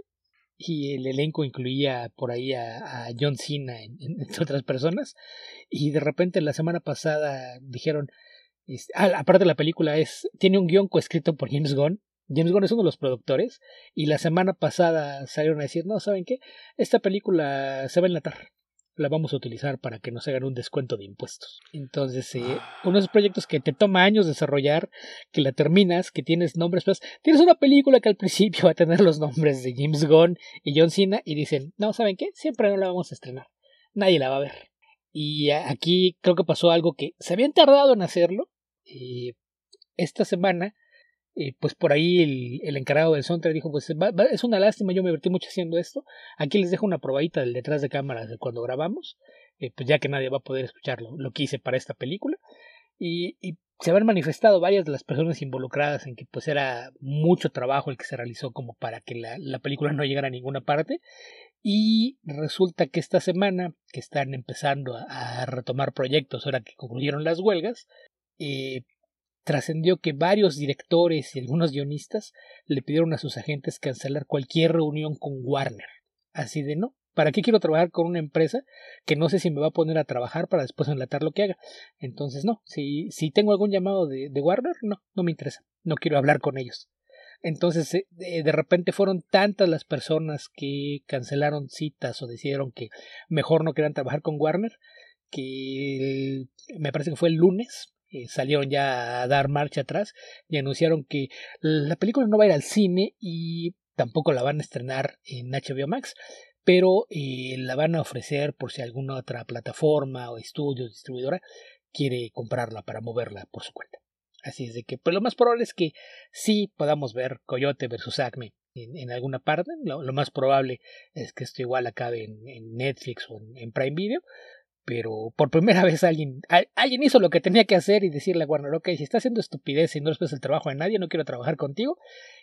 y el elenco incluía por ahí a, a John Cena en, en, entre otras personas, y de repente la semana pasada dijeron es, ah, aparte la película es tiene un guión coescrito por James Gunn. James Gunn es uno de los productores, y la semana pasada salieron a decir no, ¿saben qué? Esta película se va a enlatar, la vamos a utilizar para que nos hagan un descuento de impuestos. Entonces, eh, uno de esos proyectos que te toma años desarrollar, que la terminas, que tienes nombres, pues tienes una película que al principio va a tener los nombres de James Gunn y John Cena y dicen, no, ¿saben qué? Siempre no la vamos a estrenar. Nadie la va a ver. Y aquí creo que pasó algo que se habían tardado en hacerlo. Eh, esta semana, eh, pues por ahí el, el encargado del soundtrack dijo, pues va, va, es una lástima, yo me divertí mucho haciendo esto. Aquí les dejo una probadita del detrás de cámaras de cuando grabamos, eh, pues ya que nadie va a poder escuchar lo, lo que hice para esta película. Y, y se habían manifestado varias de las personas involucradas en que pues era mucho trabajo el que se realizó como para que la, la película no llegara a ninguna parte. Y resulta que esta semana, que están empezando a, a retomar proyectos ahora que concluyeron las huelgas, eh, trascendió que varios directores y algunos guionistas le pidieron a sus agentes cancelar cualquier reunión con Warner. Así de no, ¿para qué quiero trabajar con una empresa que no sé si me va a poner a trabajar para después enlatar lo que haga? Entonces no, si, si tengo algún llamado de, de Warner, no, no me interesa, no quiero hablar con ellos. Entonces de, de repente fueron tantas las personas que cancelaron citas o decidieron que mejor no querían trabajar con Warner, que el, me parece que fue el lunes, eh, salieron ya a dar marcha atrás y anunciaron que la película no va a ir al cine y tampoco la van a estrenar en H B O Max, pero eh, la van a ofrecer por si alguna otra plataforma o estudio, distribuidora quiere comprarla para moverla por su cuenta. Así es de que pues lo más probable es que sí podamos ver Coyote versus Acme en, en alguna parte. Lo, lo más probable es que esto igual acabe en, en Netflix o en, en Prime Video. Pero por primera vez alguien, a, alguien hizo lo que tenía que hacer y decirle a Warner, ok, si está haciendo estupidez y no respetas el trabajo de nadie, no quiero trabajar contigo.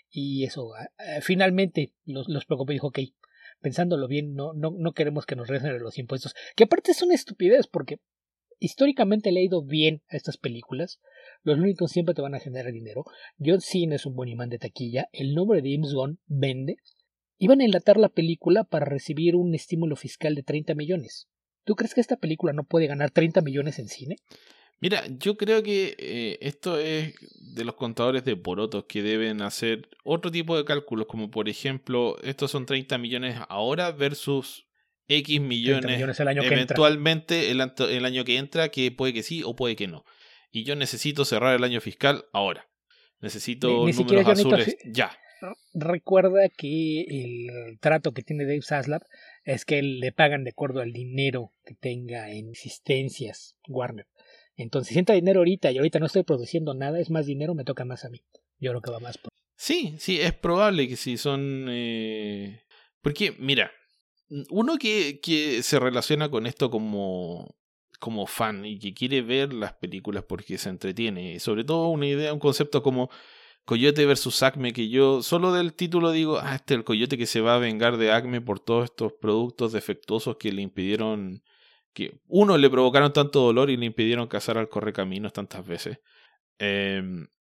Y eso, a, a, finalmente los, los preocupó y dijo, ok, pensándolo bien, no, no, no queremos que nos regresen los impuestos. Que aparte es una estupidez porque históricamente le ha ido bien a estas películas. Los únicos siempre te van a generar dinero. John Cena es un buen imán de taquilla. El nombre de James Gunn vende. Iban a enlatar la película para recibir un estímulo fiscal de treinta millones. ¿Tú crees que esta película no puede ganar treinta millones en cine? Mira, yo creo que eh, esto es de los contadores de porotos que deben hacer otro tipo de cálculos, como por ejemplo, estos son treinta millones ahora versus X millones, millones el año eventualmente que entra. El, el año que entra, que puede que sí o puede que no. Y yo necesito cerrar el año fiscal ahora. Necesito ni, ni números azules necesito... ya. Recuerda que el trato que tiene Dave Zaslav es que le pagan de acuerdo al dinero que tenga en existencias Warner. Entonces, si entra dinero ahorita y ahorita no estoy produciendo nada, es más dinero, me toca más a mí. Yo creo que va más por... Sí, sí, es probable que sí son... Eh... Porque, mira, uno que, que se relaciona con esto como, como fan y que quiere ver las películas porque se entretiene, y sobre todo una idea, un concepto como Coyote versus Acme, que yo solo del título digo, ah, este es el coyote que se va a vengar de Acme por todos estos productos defectuosos que le impidieron, que uno, le provocaron tanto dolor y le impidieron cazar al correcaminos tantas veces. Eh,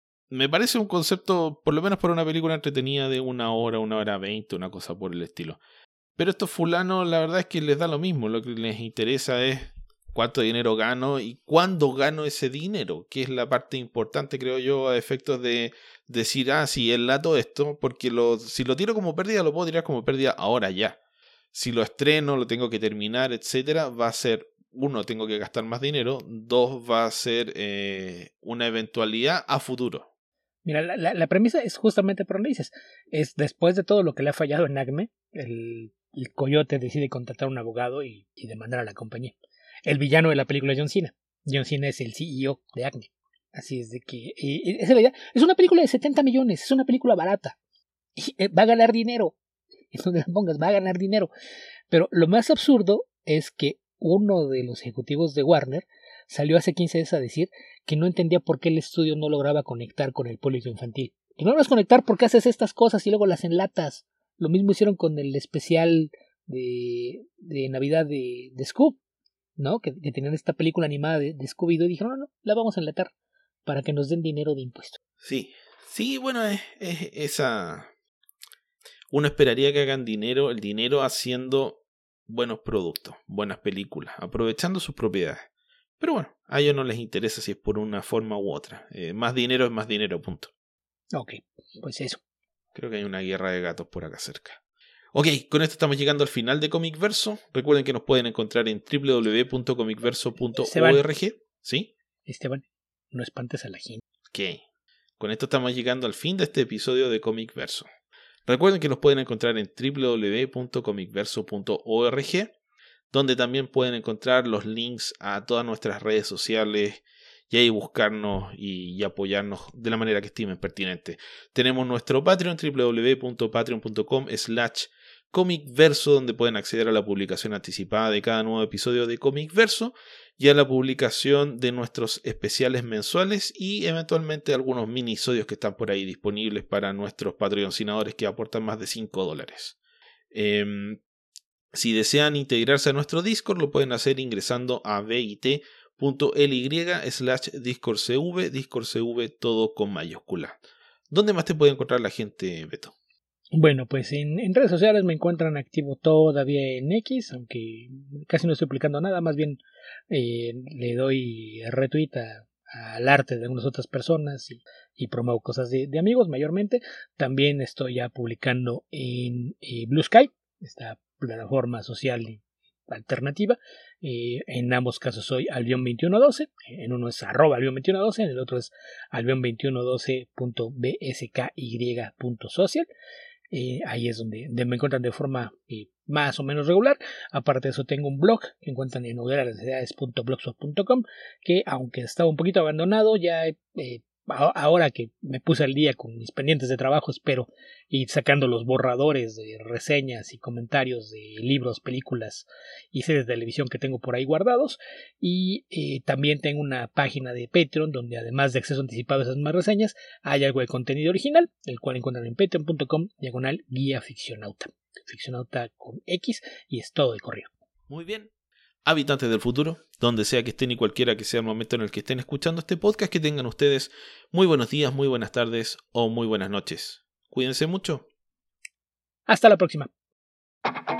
me parece un concepto, por lo menos para una película entretenida de una hora, una hora veinte, una cosa por el estilo. Pero estos fulanos, la verdad es que les da lo mismo. Lo que les interesa es cuánto dinero gano y cuándo gano ese dinero, que es la parte importante, creo yo, a efectos de decir, ah, sí, enlato esto, porque lo, si lo tiro como pérdida, lo puedo tirar como pérdida ahora ya. Si lo estreno, lo tengo que terminar, etcétera, va a ser, uno, tengo que gastar más dinero, dos, va a ser eh, una eventualidad a futuro. Mira, la, la, la premisa es justamente por donde dices. Es después de todo lo que le ha fallado en Acme, el, el coyote decide contratar a un abogado y, y demandar a la compañía. El villano de la película es John Cena. John Cena es el C E O de Acme. Así es de que... Eh, esa es la idea. Es una película de setenta millones. Es una película barata. Y eh, va a ganar dinero. En donde la pongas, va a ganar dinero. Pero lo más absurdo es que uno de los ejecutivos de Warner salió hace quince días a decir que no entendía por qué el estudio no lograba conectar con el público infantil. Que no logras conectar porque haces estas cosas y luego las enlatas. Lo mismo hicieron con el especial de, de Navidad de, de Scoob, ¿no? Que, que tenían esta película animada de, de Scooby-Doo y dijeron, no, no, la vamos a enlatar para que nos den dinero de impuestos. Sí, sí, bueno, es, es esa... Uno esperaría que hagan dinero, el dinero haciendo buenos productos, buenas películas, aprovechando sus propiedades. Pero bueno, a ellos no les interesa si es por una forma u otra. Eh, más dinero es más dinero, punto. Ok, pues eso. Creo que hay una guerra de gatos por acá cerca. Ok, con esto estamos llegando al final de Comic Verso. Recuerden que nos pueden encontrar en doble u doble u doble u punto comic verso punto org. ¿Sí? Esteban, no espantes a la gente. Ok, con esto estamos llegando al fin de este episodio de Comic Verso. Recuerden que nos pueden encontrar en doble u doble u doble u punto comic verso punto org, donde también pueden encontrar los links a todas nuestras redes sociales y ahí buscarnos y, y apoyarnos de la manera que estimen pertinente. Tenemos nuestro Patreon, doble u doble u doble u punto patreon punto com slash Comic Verso, donde pueden acceder a la publicación anticipada de cada nuevo episodio de Comic Verso y a la publicación de nuestros especiales mensuales y eventualmente algunos minisodios que están por ahí disponibles para nuestros patrocinadores que aportan más de cinco dólares. Eh, si desean integrarse a nuestro Discord, lo pueden hacer ingresando a bit.ly slash discordcv, discordcv todo con mayúscula. ¿Dónde más te puede encontrar la gente, Beto? Bueno, pues en, en redes sociales me encuentran activo todavía en X, aunque casi no estoy publicando nada, más bien eh, le doy retweet a, al arte de algunas otras personas y, y promuevo cosas de, de amigos mayormente. También estoy ya publicando en eh, Blue Sky, esta plataforma social alternativa. Eh, en ambos casos soy albion veintiuno doce, en uno es arroba albion veintiuno doce, en el otro es albion veintiuno doce punto b s k y punto social. Eh, ahí es donde, donde me encuentran de forma eh, más o menos regular. Aparte de eso tengo un blog que encuentran en hogueralasdeidades punto blogspot punto com, que aunque estaba un poquito abandonado, ya eh, ahora que me puse al día con mis pendientes de trabajo, espero ir sacando los borradores de reseñas y comentarios de libros, películas y series de televisión que tengo por ahí guardados. Y eh, también tengo una página de Patreon donde además de acceso anticipado a esas más reseñas hay algo de contenido original, el cual encuentran en patreon punto com diagonal guía ficcionauta. Ficcionauta con X y es todo de correo. Muy bien. Habitantes del futuro, donde sea que estén y cualquiera que sea el momento en el que estén escuchando este podcast, que tengan ustedes muy buenos días, muy buenas tardes o muy buenas noches. Cuídense mucho. Hasta la próxima.